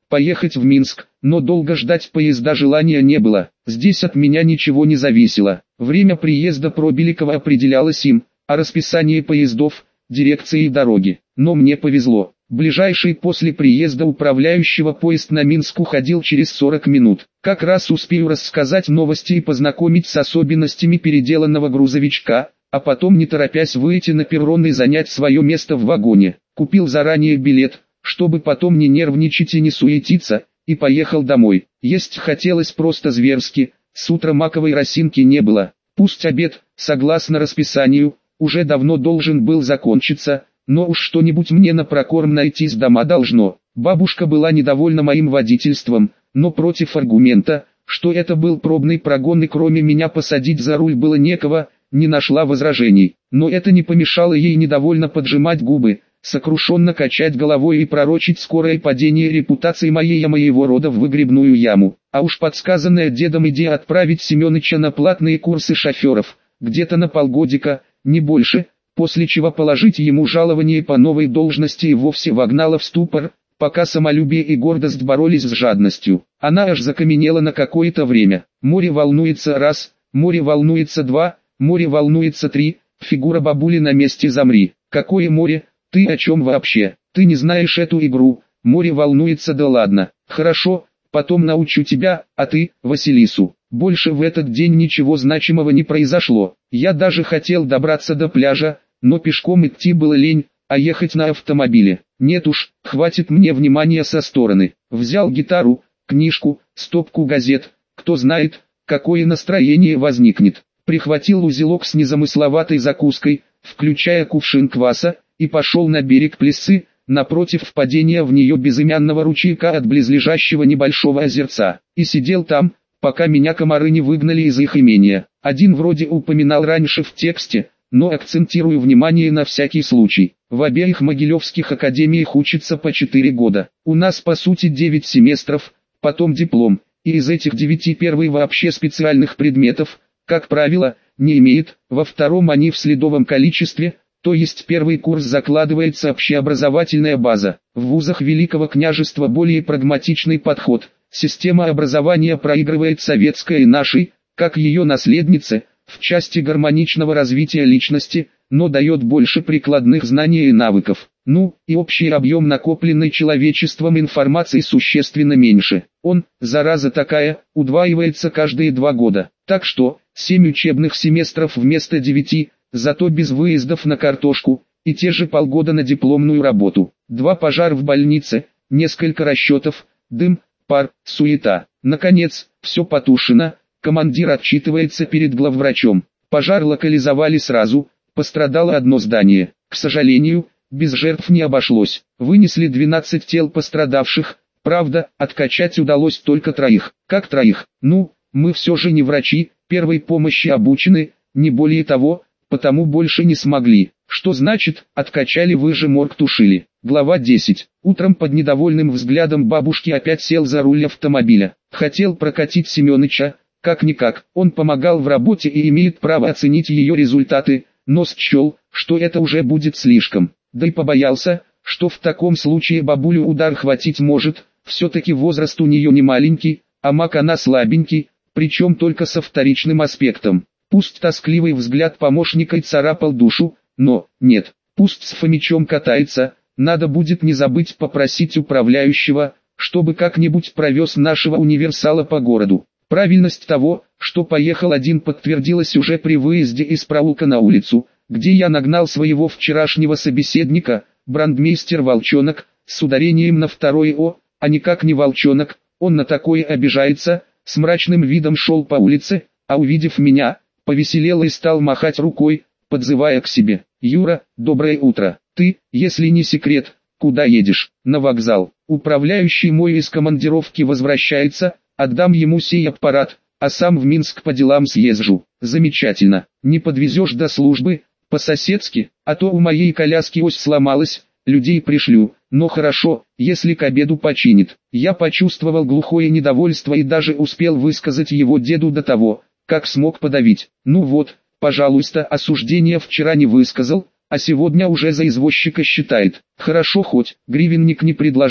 [SPEAKER 1] поехать в Минск, но долго ждать поезда желания не было. Здесь от меня ничего не зависело. Время приезда Пробеликова определялось им, а расписание поездов – дирекцией дороги. Но мне повезло. Ближайший после приезда управляющего поезд на Минск уходил через сорок минут. Как раз успею рассказать новости и познакомить с особенностями переделанного грузовичка, а потом не торопясь выйти на перрон и занять свое место в вагоне. Купил заранее билет, чтобы потом не нервничать и не суетиться, и поехал домой. Есть хотелось просто зверски, с утра маковой росинки не было. Пусть обед, согласно расписанию, уже давно должен был закончиться, но уж что-нибудь мне на прокорм найти с дома должно. Бабушка была недовольна моим водительством, но против аргумента, что это был пробный прогон и кроме меня посадить за руль было некого, не нашла возражений. Но это не помешало ей недовольно поджимать губы, сокрушенно качать головой и пророчить скорое падение репутации моей и моего рода в выгребную яму. А уж подсказанная дедом идея отправить Семёныча на платные курсы шоферов, где-то на полгодика, не больше, после чего положить ему жалование по новой должности и вовсе вогнала в ступор, пока самолюбие и гордость боролись с жадностью. Она аж закаменела на какое-то время. Море волнуется раз, море волнуется два, море волнуется три, фигура бабули на месте замри. Какое море? Ты о чем вообще? Ты не знаешь эту игру? Море волнуется, да ладно. Хорошо, потом научу тебя, а ты, Василису. Больше в этот день ничего значимого не произошло. Я даже хотел добраться до пляжа, но пешком идти было лень, а ехать на автомобиле. Нет уж, хватит мне внимания со стороны. Взял гитару, книжку, стопку газет, кто знает, какое настроение возникнет. Прихватил узелок с незамысловатой закуской, включая кувшин кваса, и пошел на берег Плесы, напротив впадения в нее безымянного ручейка от близлежащего небольшого озерца. И сидел там, пока меня комары не выгнали из их имения. Один вроде упоминал раньше в тексте, но акцентирую внимание на всякий случай. В обеих могилевских академиях учится по четыре года. У нас по сути девять семестров, потом диплом, и из этих девяти первый вообще специальных предметов, как правило, не имеет, во втором они в следовом количестве, то есть первый курс закладывается общеобразовательная база. В вузах Великого княжества более прагматичный подход. Система образования проигрывает советской и нашей, как ее наследнице, в части гармоничного развития личности, но дает больше прикладных знаний и навыков. Ну, и общий объем накопленной человечеством информации существенно меньше. Он, зараза такая, удваивается каждые два года. Так что, семь учебных семестров вместо девяти, зато без выездов на картошку, и те же полгода на дипломную работу. Два пожара в больнице, несколько расчетов, дым, пар, суета. Наконец, все потушено, командир отчитывается перед главврачом. Пожар локализовали сразу, пострадало одно здание. К сожалению, без жертв не обошлось. Вынесли двенадцать тел пострадавших, правда, откачать удалось только троих. Как троих? Ну, мы все же не врачи, первой помощи обучены, не более того, потому больше не смогли. Что значит, откачали, вы же морг тушили. Глава десять. Утром под недовольным взглядом бабушки опять сел за руль автомобиля. Хотел прокатить Семёныча, как-никак, он помогал в работе и имеет право оценить ее результаты, но счел, что это уже будет слишком. Да и побоялся, что в таком случае бабулю удар хватить может, все-таки возраст у нее не маленький, а маг она слабенький, причем только со вторичным аспектом. Пусть тоскливый взгляд помощника и царапал душу, но, нет, пусть с Фомичом катается, надо будет не забыть попросить управляющего, чтобы как-нибудь провез нашего универсала по городу. Правильность того, что поехал один, подтвердилась уже при выезде из проулка на улицу, где я нагнал своего вчерашнего собеседника, брандмейстер Волчонок, с ударением на второе «о», а никак не Волчонок, он на такое обижается, с мрачным видом шел по улице, а увидев меня, повеселел и стал махать рукой, подзывая к себе. «Юра, доброе утро. Ты, если не секрет, куда едешь?» «На вокзал. Управляющий мой из командировки возвращается, отдам ему сей аппарат, а сам в Минск по делам съезжу». «Замечательно. Не подвезешь до службы, по-соседски, а то у моей коляски ось сломалась, людей пришлю, но хорошо, если к обеду починит». Я почувствовал глухое недовольство и даже успел высказать его деду до того, как смог подавить. «Ну вот, пожалуйста, осуждения вчера не высказал, а сегодня уже за извозчика считает». Хорошо, хоть гривенник не предложил,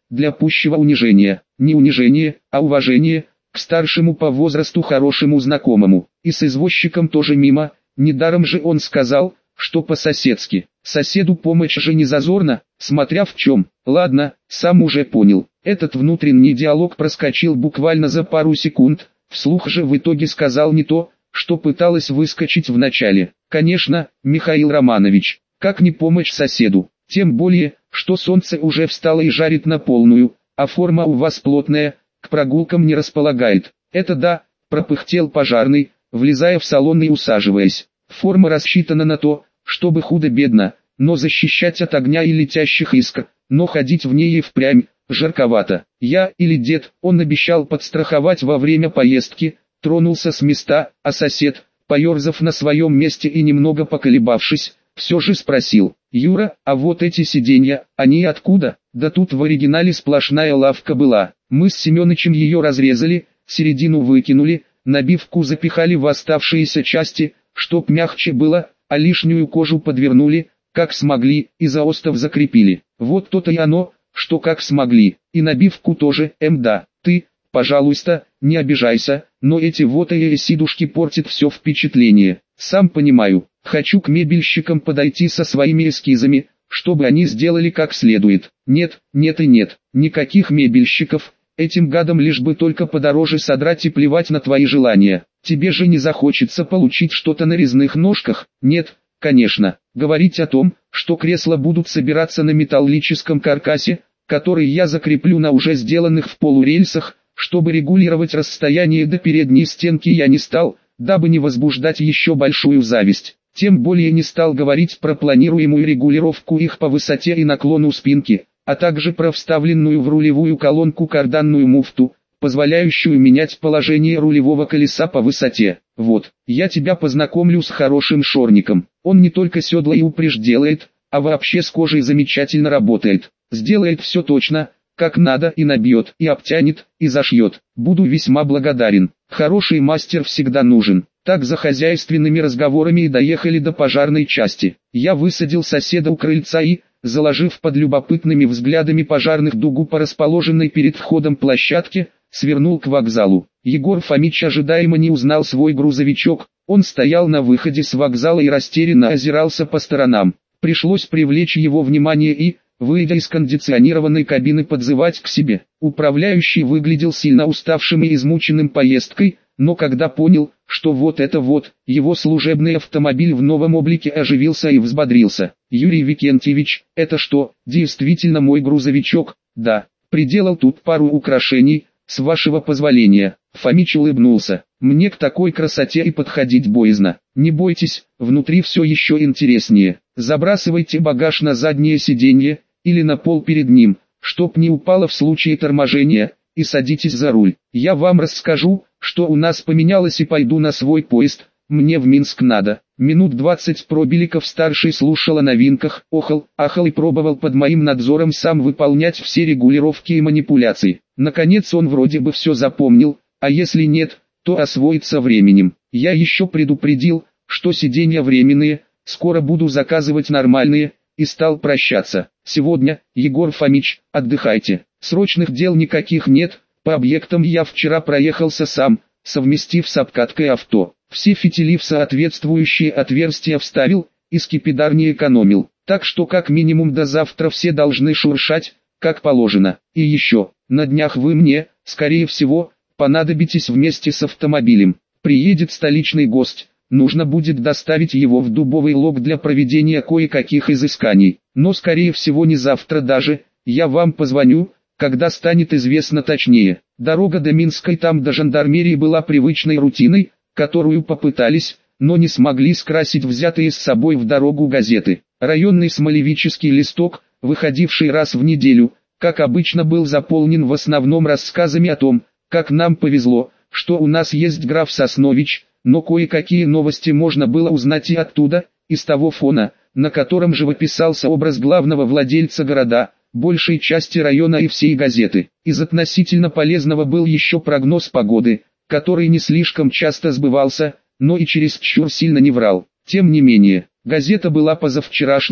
[SPEAKER 1] для пущего унижения, не унижение, а уважение, к старшему по возрасту хорошему знакомому, и с извозчиком тоже мимо, недаром же он сказал, что по-соседски. Соседу помощь же не зазорно, смотря в чем. Ладно, сам уже понял. Этот внутренний диалог проскочил буквально за пару секунд, вслух же в итоге сказал не то, что пыталась выскочить в начале. Конечно, Михаил Романович, как не помочь соседу, тем более, что солнце уже встало и жарит на полную, а форма у вас плотная, к прогулкам не располагает. Это да, пропыхтел пожарный, влезая в салон и усаживаясь. Форма рассчитана на то, чтобы худо-бедно, но защищать от огня и летящих искр, но ходить в ней и впрямь, жарковато. Я или дед, он обещал подстраховать во время поездки, тронулся с места, а сосед, поерзав на своем месте и немного поколебавшись, все же спросил: «Юра, а вот эти сиденья, они откуда?» Да тут в оригинале сплошная лавка была, мы с Семёнычем ее разрезали, середину выкинули, набивку запихали в оставшиеся части, чтоб мягче было, а лишнюю кожу подвернули, как смогли, и за остов закрепили. Вот то-то и оно, что как смогли, и набивку тоже, эм да, ты, пожалуйста, не обижайся, но эти вот и сидушки портят все впечатление. Сам понимаю, хочу к мебельщикам подойти со своими эскизами, чтобы они сделали как следует. Нет, нет и нет, никаких мебельщиков, этим гадам лишь бы только подороже содрать и плевать на твои желания. Тебе же не захочется получить что-то на резных ножках? Нет, конечно. Говорить о том, что кресла будут собираться на металлическом каркасе, который я закреплю на уже сделанных в полурельсах, чтобы регулировать расстояние до передней стенки, я не стал, дабы не возбуждать еще большую зависть. Тем более не стал говорить про планируемую регулировку их по высоте и наклону спинки, а также про вставленную в рулевую колонку карданную муфту, позволяющую менять положение рулевого колеса по высоте. Вот, я тебя познакомлю с хорошим шорником. Он не только седла и упряжь делает, а вообще с кожей замечательно работает. Сделает все точно, как надо, и набьет, и обтянет, и зашьет. Буду весьма благодарен. Хороший мастер всегда нужен. Так за хозяйственными разговорами и доехали до пожарной части. Я высадил соседа у крыльца и, заложив под любопытными взглядами пожарных дугу по расположенной перед входом площадке, свернул к вокзалу. Егор Фомич ожидаемо не узнал свой грузовичок, он стоял на выходе с вокзала и растерянно озирался по сторонам. Пришлось привлечь его внимание и, выйдя из кондиционированной кабины, подзывать к себе. Управляющий выглядел сильно уставшим и измученным поездкой, но когда понял, что вот это вот, его служебный автомобиль в новом облике, оживился и взбодрился. «Юрий Викентьевич, это что, действительно мой грузовичок?» «Да, приделал тут пару украшений, с вашего позволения». Фомич улыбнулся. «Мне к такой красоте и подходить боязно. Не бойтесь, внутри все еще интереснее. Забрасывайте багаж на заднее сиденье, или на пол перед ним, чтоб не упало в случае торможения, и садитесь за руль. Я вам расскажу, что у нас поменялось, и пойду на свой поезд, мне в Минск надо». Минут двадцать Пробеликов-старший слушал о новинках, охал, ахал и пробовал под моим надзором сам выполнять все регулировки и манипуляции. Наконец он вроде бы все запомнил, а если нет, то освоится временем. Я еще предупредил, что сиденья временные, скоро буду заказывать нормальные, и стал прощаться. «Сегодня, Егор Фомич, отдыхайте, срочных дел никаких нет, по объектам я вчера проехался сам, совместив с обкаткой авто. Все фитили в соответствующие отверстия вставил, и скипидар не экономил, так что как минимум до завтра все должны шуршать, как положено. И еще, на днях вы мне, скорее всего, понадобитесь вместе с автомобилем. Приедет столичный гость, нужно будет доставить его в Дубовый Лог для проведения кое-каких изысканий. Но скорее всего не завтра даже, я вам позвоню, когда станет известно точнее. Дорога до Минска и там до жандармерии была привычной рутиной, которую попытались, но не смогли скрасить взятые с собой в дорогу газеты. Районный смолевический листок, выходивший раз в неделю, как обычно был заполнен в основном рассказами о том, как нам повезло, что у нас есть граф Соснович, но кое-какие новости можно было узнать и оттуда, из того фона, на котором живописался образ главного владельца города, большей части района и всей газеты. Из относительно полезного был еще прогноз погоды, который не слишком часто сбывался, но и чересчур сильно не врал. Тем не менее, газета была позавчерашняя,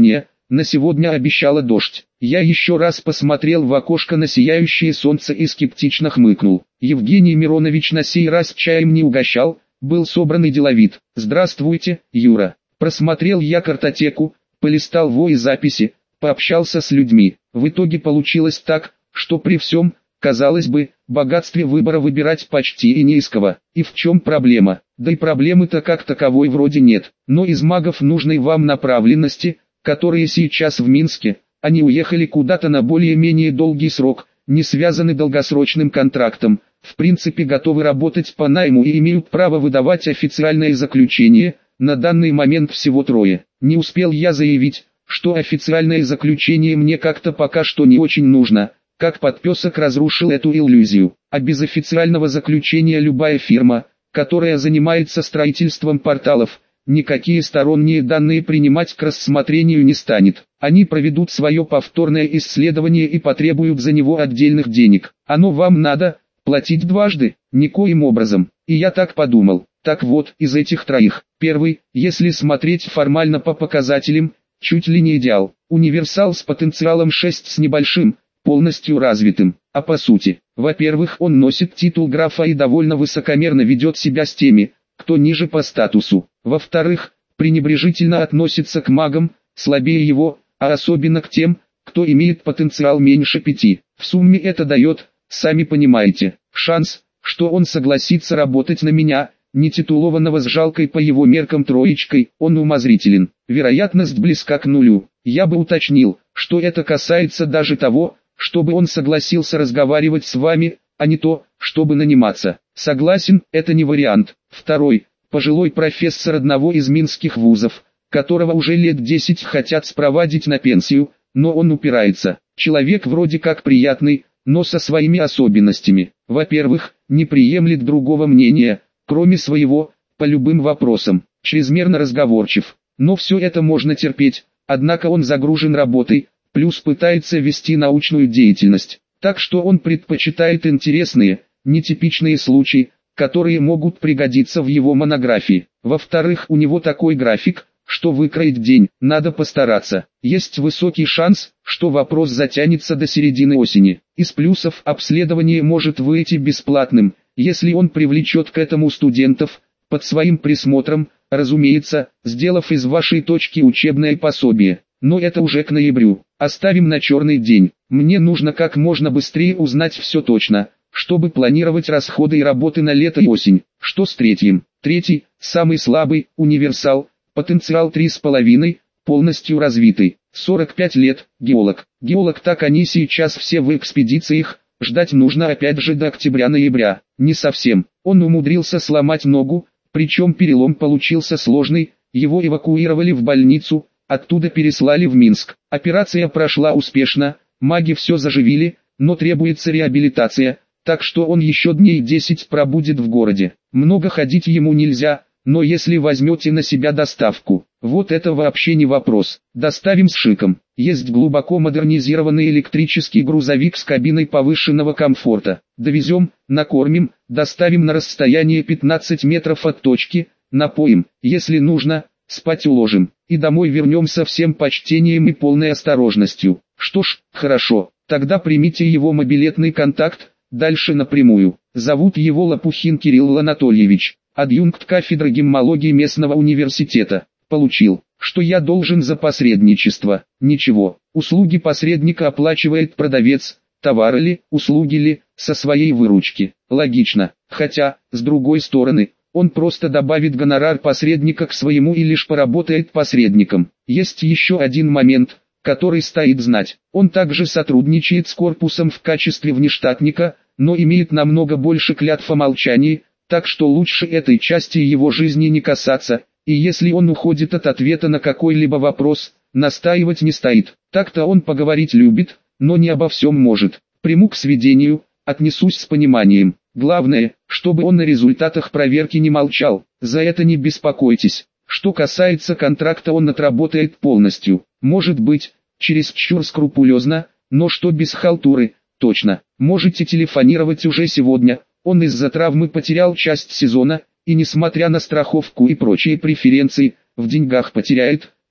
[SPEAKER 1] на сегодня обещало дождь. Я еще раз посмотрел в окошко на сияющее солнце и скептично хмыкнул. Евгений Миронович на сей раз чаем не угощал, был собран и деловит. «Здравствуйте, Юра». Просмотрел я картотеку, полистал во и записи, пообщался с людьми. В итоге получилось так, что при всем, казалось бы, богатстве выбора выбирать почти и не из кого. И в чем проблема? Да и проблемы-то как таковой вроде нет. Но из магов нужной вам направленности, которые сейчас в Минске, они уехали куда-то на более-менее долгий срок, не связаны долгосрочным контрактом, в принципе готовы работать по найму и имеют право выдавать официальное заключение, на данный момент всего трое. Не успел я заявить, что официальное заключение мне как-то пока что не очень нужно, как подпесок разрушил эту иллюзию. А без официального заключения любая фирма, которая занимается строительством порталов, никакие сторонние данные принимать к рассмотрению не станет. Они проведут свое повторное исследование и потребуют за него отдельных денег. Оно вам надо, платить дважды? Никоим образом. И я так подумал. Так вот, из этих троих, первый, если смотреть формально по показателям, чуть ли не идеал. Универсал с потенциалом шесть с небольшим, полностью развитым. А по сути, во-первых, он носит титул графа и довольно высокомерно ведет себя с теми, кто ниже по статусу. Во-вторых, пренебрежительно относится к магам, слабее его, а особенно к тем, кто имеет потенциал меньше пяти. В сумме это дает, сами понимаете, шанс, что он согласится работать на меня, нетитулованного с жалкой по его меркам троечкой, он умозрителен. Вероятность близка к нулю. Я бы уточнил, что это касается даже того, чтобы он согласился разговаривать с вами, а не то, чтобы наниматься. Согласен, это не вариант. Второй, пожилой профессор одного из минских вузов, которого уже лет десять хотят спровадить на пенсию, но он упирается. Человек вроде как приятный, но со своими особенностями. Во-первых, не приемлет другого мнения, кроме своего, по любым вопросам. Чрезмерно разговорчив. Но все это можно терпеть, однако он загружен работой, плюс пытается вести научную деятельность. Так что он предпочитает интересные, нетипичные случаи, которые могут пригодиться в его монографии. Во-вторых, у него такой график, что выкроить день надо постараться. Есть высокий шанс, что вопрос затянется до середины осени. Из плюсов обследование может выйти бесплатным, если он привлечет к этому студентов, под своим присмотром, разумеется, сделав из вашей точки учебное пособие. Но это уже к ноябрю. Оставим на черный день. Мне нужно как можно быстрее узнать все точно, чтобы планировать расходы и работы на лето и осень. Что с третьим? Третий, самый слабый, универсал, потенциал три с половиной, полностью развитый. сорок пять лет, геолог. Геолог так они сейчас все в экспедициях, ждать нужно опять же до октября-ноября. Не совсем. Он умудрился сломать ногу, причем перелом получился сложный, его эвакуировали в больницу, оттуда переслали в Минск. Операция прошла успешно, маги все заживили, но требуется реабилитация, так что он еще дней десять пробудет в городе. Много ходить ему нельзя, но если возьмете на себя доставку, вот это вообще не вопрос. Доставим с шиком. Есть глубоко модернизированный электрический грузовик с кабиной повышенного комфорта. Довезем, накормим, доставим на расстояние пятнадцать метров от точки, напоим, если нужно, спать уложим, и домой вернем со всем почтением и полной осторожностью. Что ж, хорошо, тогда примите его мобилетный контакт, дальше напрямую. Зовут его Лопухин Кирилл Анатольевич, адъюнкт кафедры геммологии местного университета. Получил, что я должен за посредничество. Ничего, услуги посредника оплачивает продавец, товары ли, услуги ли, со своей выручки. Логично, хотя, с другой стороны, он просто добавит гонорар посредника к своему и лишь поработает посредником. Есть еще один момент, который стоит знать. Он также сотрудничает с корпусом в качестве внештатника, но имеет намного больше клятв о молчании, так что лучше этой части его жизни не касаться, и если он уходит от ответа на какой-либо вопрос, настаивать не стоит. Так-то он поговорить любит, но не обо всем может. Приму к сведению, отнесусь с пониманием. Главное, чтобы он на результатах проверки не молчал, за это не беспокойтесь. Что касается контракта, он отработает полностью. Может быть, чересчур скрупулезно, но что без халтуры, точно. Можете телефонировать уже сегодня, он из-за травмы потерял часть сезона, и несмотря на страховку и прочие преференции, в деньгах потеряет,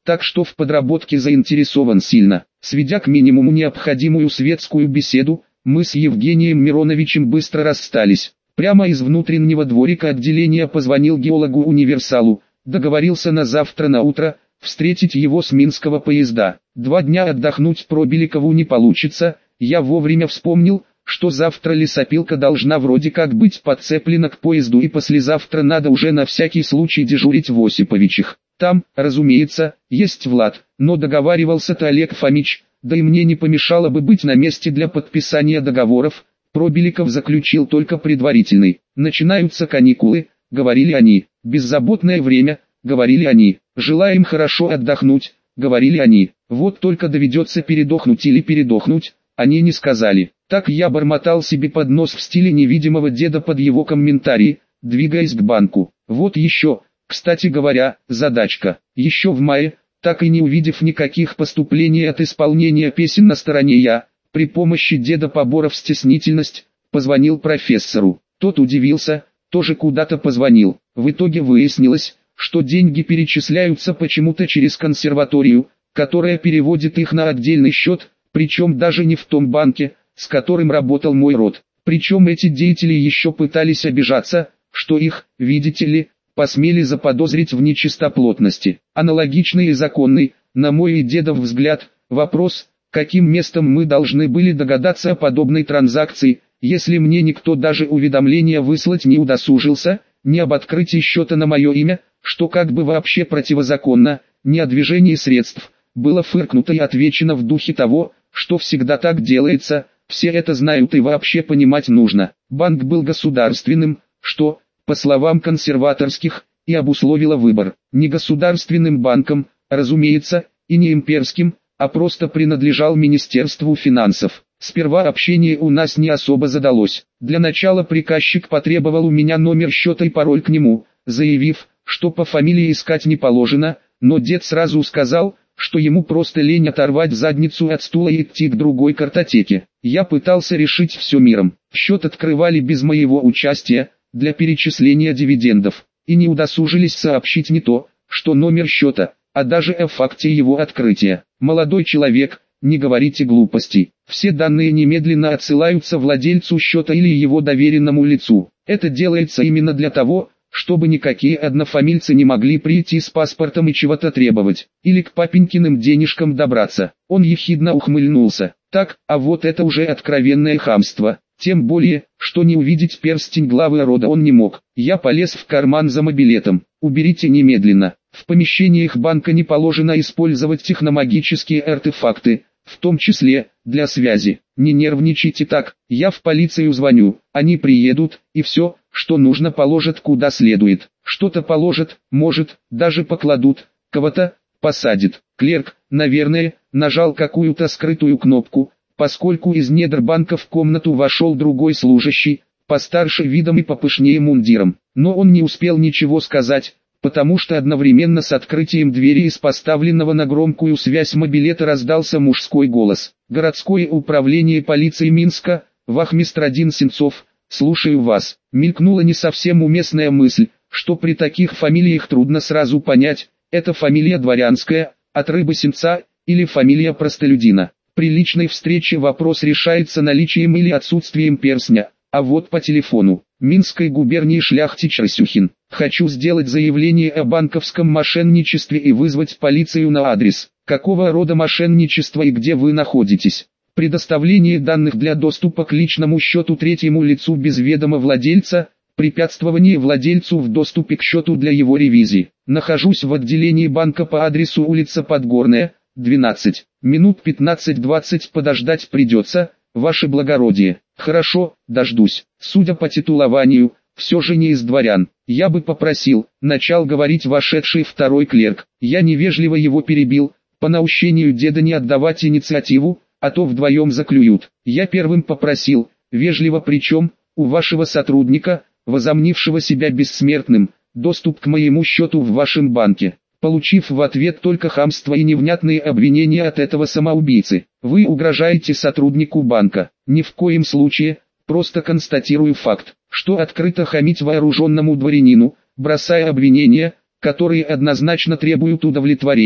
[SPEAKER 1] так что в подработке заинтересован сильно. Сведя к минимуму необходимую светскую беседу, мы с Евгением Мироновичем быстро расстались. Прямо из внутреннего дворика отделения позвонил геологу-универсалу, договорился на завтра на утро встретить его с Минского поезда. Два дня отдохнуть Пробеликову не получится, я вовремя вспомнил, что завтра лесопилка должна вроде как быть подцеплена к поезду и послезавтра надо уже на всякий случай дежурить в Осиповичах. Там, разумеется, есть Влад, но договаривался-то Олег Фомич, да и мне не помешало бы быть на месте для подписания договоров. Пробеликов заключил только предварительный. Начинаются каникулы, говорили они, беззаботное время, говорили они, желаем хорошо отдохнуть, говорили они, вот только доведется передохнуть или передохнуть, они не сказали. Так я бормотал себе под нос в стиле невидимого деда под его комментарии, двигаясь к банку. Вот еще, кстати говоря, задачка. Еще в мае, так и не увидев никаких поступлений от исполнения песен на стороне я, при помощи деда поборов стеснительность, позвонил профессору. Тот удивился, тоже куда-то позвонил. В итоге выяснилось, что деньги перечисляются почему-то через консерваторию, которая переводит их на отдельный счет, причем даже не в том банке, с которым работал мой род. Причем эти деятели еще пытались обижаться, что их, видите ли, посмели заподозрить в нечистоплотности. Аналогичный и законный, на мой и дедов взгляд, вопрос, каким местом мы должны были догадаться о подобной транзакции, если мне никто даже уведомления выслать не удосужился, ни об открытии счета на мое имя, что как бы вообще противозаконно, ни о движении средств, было фыркнуто и отвечено в духе того, что всегда так делается, все это знают и вообще понимать нужно. Банк был государственным, что, по словам консерваторских, и обусловило выбор. Не государственным банком, разумеется, и не имперским, а просто принадлежал Министерству финансов. Сперва общение у нас не особо задалось. Для начала приказчик потребовал у меня номер счета и пароль к нему, заявив, что по фамилии искать не положено, но дед сразу сказал, что ему просто лень оторвать задницу от стула и идти к другой картотеке. Я пытался решить все миром. Счет открывали без моего участия, для перечисления дивидендов, и не удосужились сообщить не то, что номер счета, а даже о факте его открытия. Молодой человек, не говорите глупостей. Все данные немедленно отсылаются владельцу счета или его доверенному лицу. Это делается именно для того, чтобы никакие однофамильцы не могли прийти с паспортом и чего-то требовать, или к папенькиным денежкам добраться. Он ехидно ухмыльнулся. Так, а вот это уже откровенное хамство. Тем более, что не увидеть перстень главы рода он не мог. Я полез в карман за мобилетом. Уберите немедленно. В помещениях банка не положено использовать техномагические артефакты, в том числе, для связи. Не нервничайте так, я в полицию звоню, они приедут, и все, что нужно положат куда следует. Что-то положат, может, даже покладут, кого-то посадят. Клерк, наверное, нажал какую-то скрытую кнопку, поскольку из недр банка в комнату вошел другой служащий, постарше видом и попышнее мундиром. Но он не успел ничего сказать, потому что одновременно с открытием двери из поставленного на громкую связь мобилета раздался мужской голос. «Городское управление полиции Минска, вахмистр один Сенцов, слушаю вас». Мелькнула не совсем уместная мысль, что при таких фамилиях трудно сразу понять, это фамилия дворянская, от рыбы Сенца, или фамилия простолюдина. При личной встрече вопрос решается наличием или отсутствием перстня, а вот по телефону. Минской губернии шляхтич Расюхин. Хочу сделать заявление о банковском мошенничестве и вызвать полицию на адрес. Какого рода мошенничество и где вы находитесь? Предоставление данных для доступа к личному счету третьему лицу без ведома владельца, препятствование владельцу в доступе к счету для его ревизии. Нахожусь в отделении банка по адресу улица Подгорная, двенадцать. Минут пятнадцать-двадцать подождать придется, ваше благородие. Хорошо, дождусь. Судя по титулованию, все же не из дворян. Я бы попросил, начал говорить вошедший второй клерк. Я невежливо его перебил, по наущению деда не отдавать инициативу, а то вдвоем заклюют. Я первым попросил, вежливо причем, у вашего сотрудника, возомнившего себя бессмертным, доступ к моему счету в вашем банке. Получив в ответ только хамство и невнятные обвинения от этого самоубийцы. Вы угрожаете сотруднику банка. Ни в коем случае, просто констатирую факт, что открыто хамить вооруженному дворянину, бросая обвинения, которые однозначно требуют удовлетворения,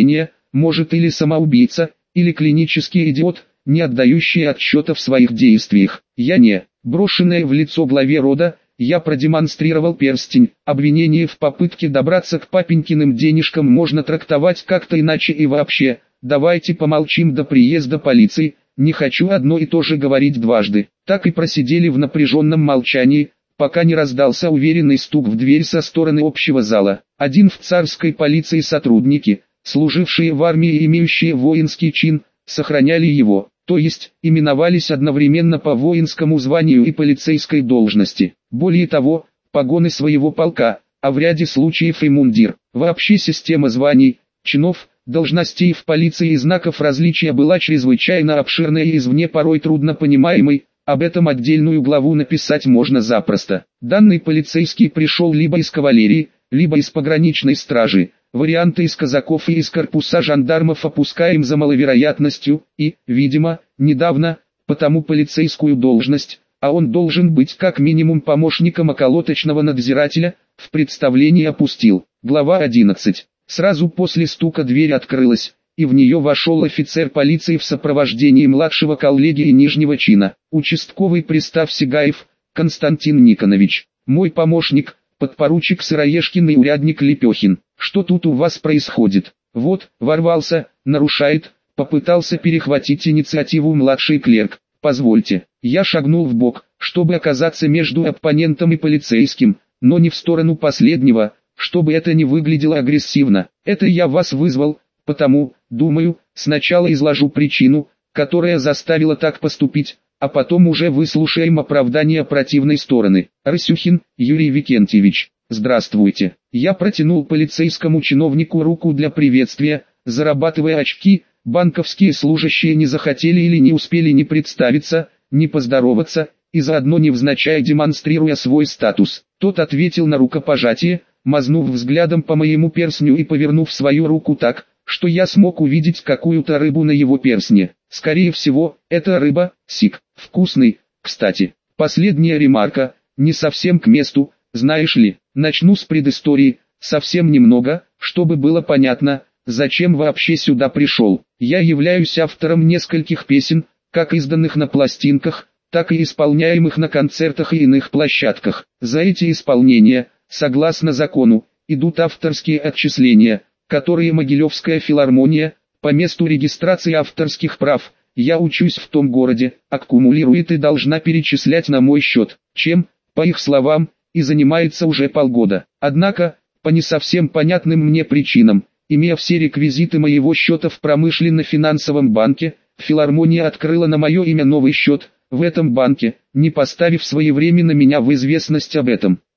[SPEAKER 1] может или самоубийца, или клинический идиот, не отдающий отчета в своих действиях. Я не, брошенное в лицо главе рода, я продемонстрировал перстень. Обвинение в попытке добраться к папенькиным денежкам можно трактовать как-то иначе и вообще. Давайте помолчим до приезда полиции, не хочу одно и то же говорить дважды. Так и просидели в напряженном молчании, пока не раздался уверенный стук в дверь со стороны общего зала. Один в царской полиции сотрудники, служившие в армии и имеющие воинский чин, сохраняли его, то есть именовались одновременно по воинскому званию и полицейской должности. Более того, погоны своего полка, а в ряде случаев и мундир. Вообще система званий, чинов, должностей в полиции и знаков различия была чрезвычайно обширной и извне порой трудно понимаемой. Об этом отдельную главу написать можно запросто. Данный полицейский пришел либо из кавалерии, либо из пограничной стражи. Варианты из казаков и из корпуса жандармов опускаем за маловероятностью, и, видимо, недавно, потому полицейскую должность, а он должен быть как минимум помощником околоточного надзирателя, в представлении опустил. Глава одиннадцать. Сразу после стука дверь открылась, и в нее вошел офицер полиции в сопровождении младшего коллеги и нижнего чина, участковый пристав Сигаев, Константин Никонович, мой помощник, подпоручик Сыроежкин и урядник Лепехин. Что тут у вас происходит? Вот, ворвался, нарушает, попытался перехватить инициативу младший клерк. Позвольте, я шагнул в бок, чтобы оказаться между оппонентом и полицейским, но не в сторону последнего, чтобы это не выглядело агрессивно. Это я вас вызвал, потому, думаю, сначала изложу причину, которая заставила так поступить, а потом уже выслушаем оправдание противной стороны. Рысюхин Юрий Викентьевич, здравствуйте. Я протянул полицейскому чиновнику руку для приветствия, зарабатывая очки. Банковские служащие не захотели или не успели ни представиться, ни поздороваться, и заодно невзначай демонстрируя свой статус. Тот ответил на рукопожатие, мазнув взглядом по моему перстню и повернув свою руку так, что я смог увидеть какую-то рыбу на его перстне. Скорее всего, это рыба, сик, вкусный, кстати. Последняя ремарка, не совсем к месту, знаешь ли. Начну с предыстории, совсем немного, чтобы было понятно, зачем вообще сюда пришел. Я являюсь автором нескольких песен, как изданных на пластинках, так и исполняемых на концертах и иных площадках. За эти исполнения, согласно закону, идут авторские отчисления, которые Могилевская филармония, по месту регистрации авторских прав, я учусь в том городе, аккумулирует и должна перечислять на мой счет, чем, по их словам, и занимается уже полгода. Однако, по не совсем понятным мне причинам, имея все реквизиты моего счета в промышленно-финансовом банке, филармония открыла на мое имя новый счет в этом банке, не поставив своевременно меня в известность об этом.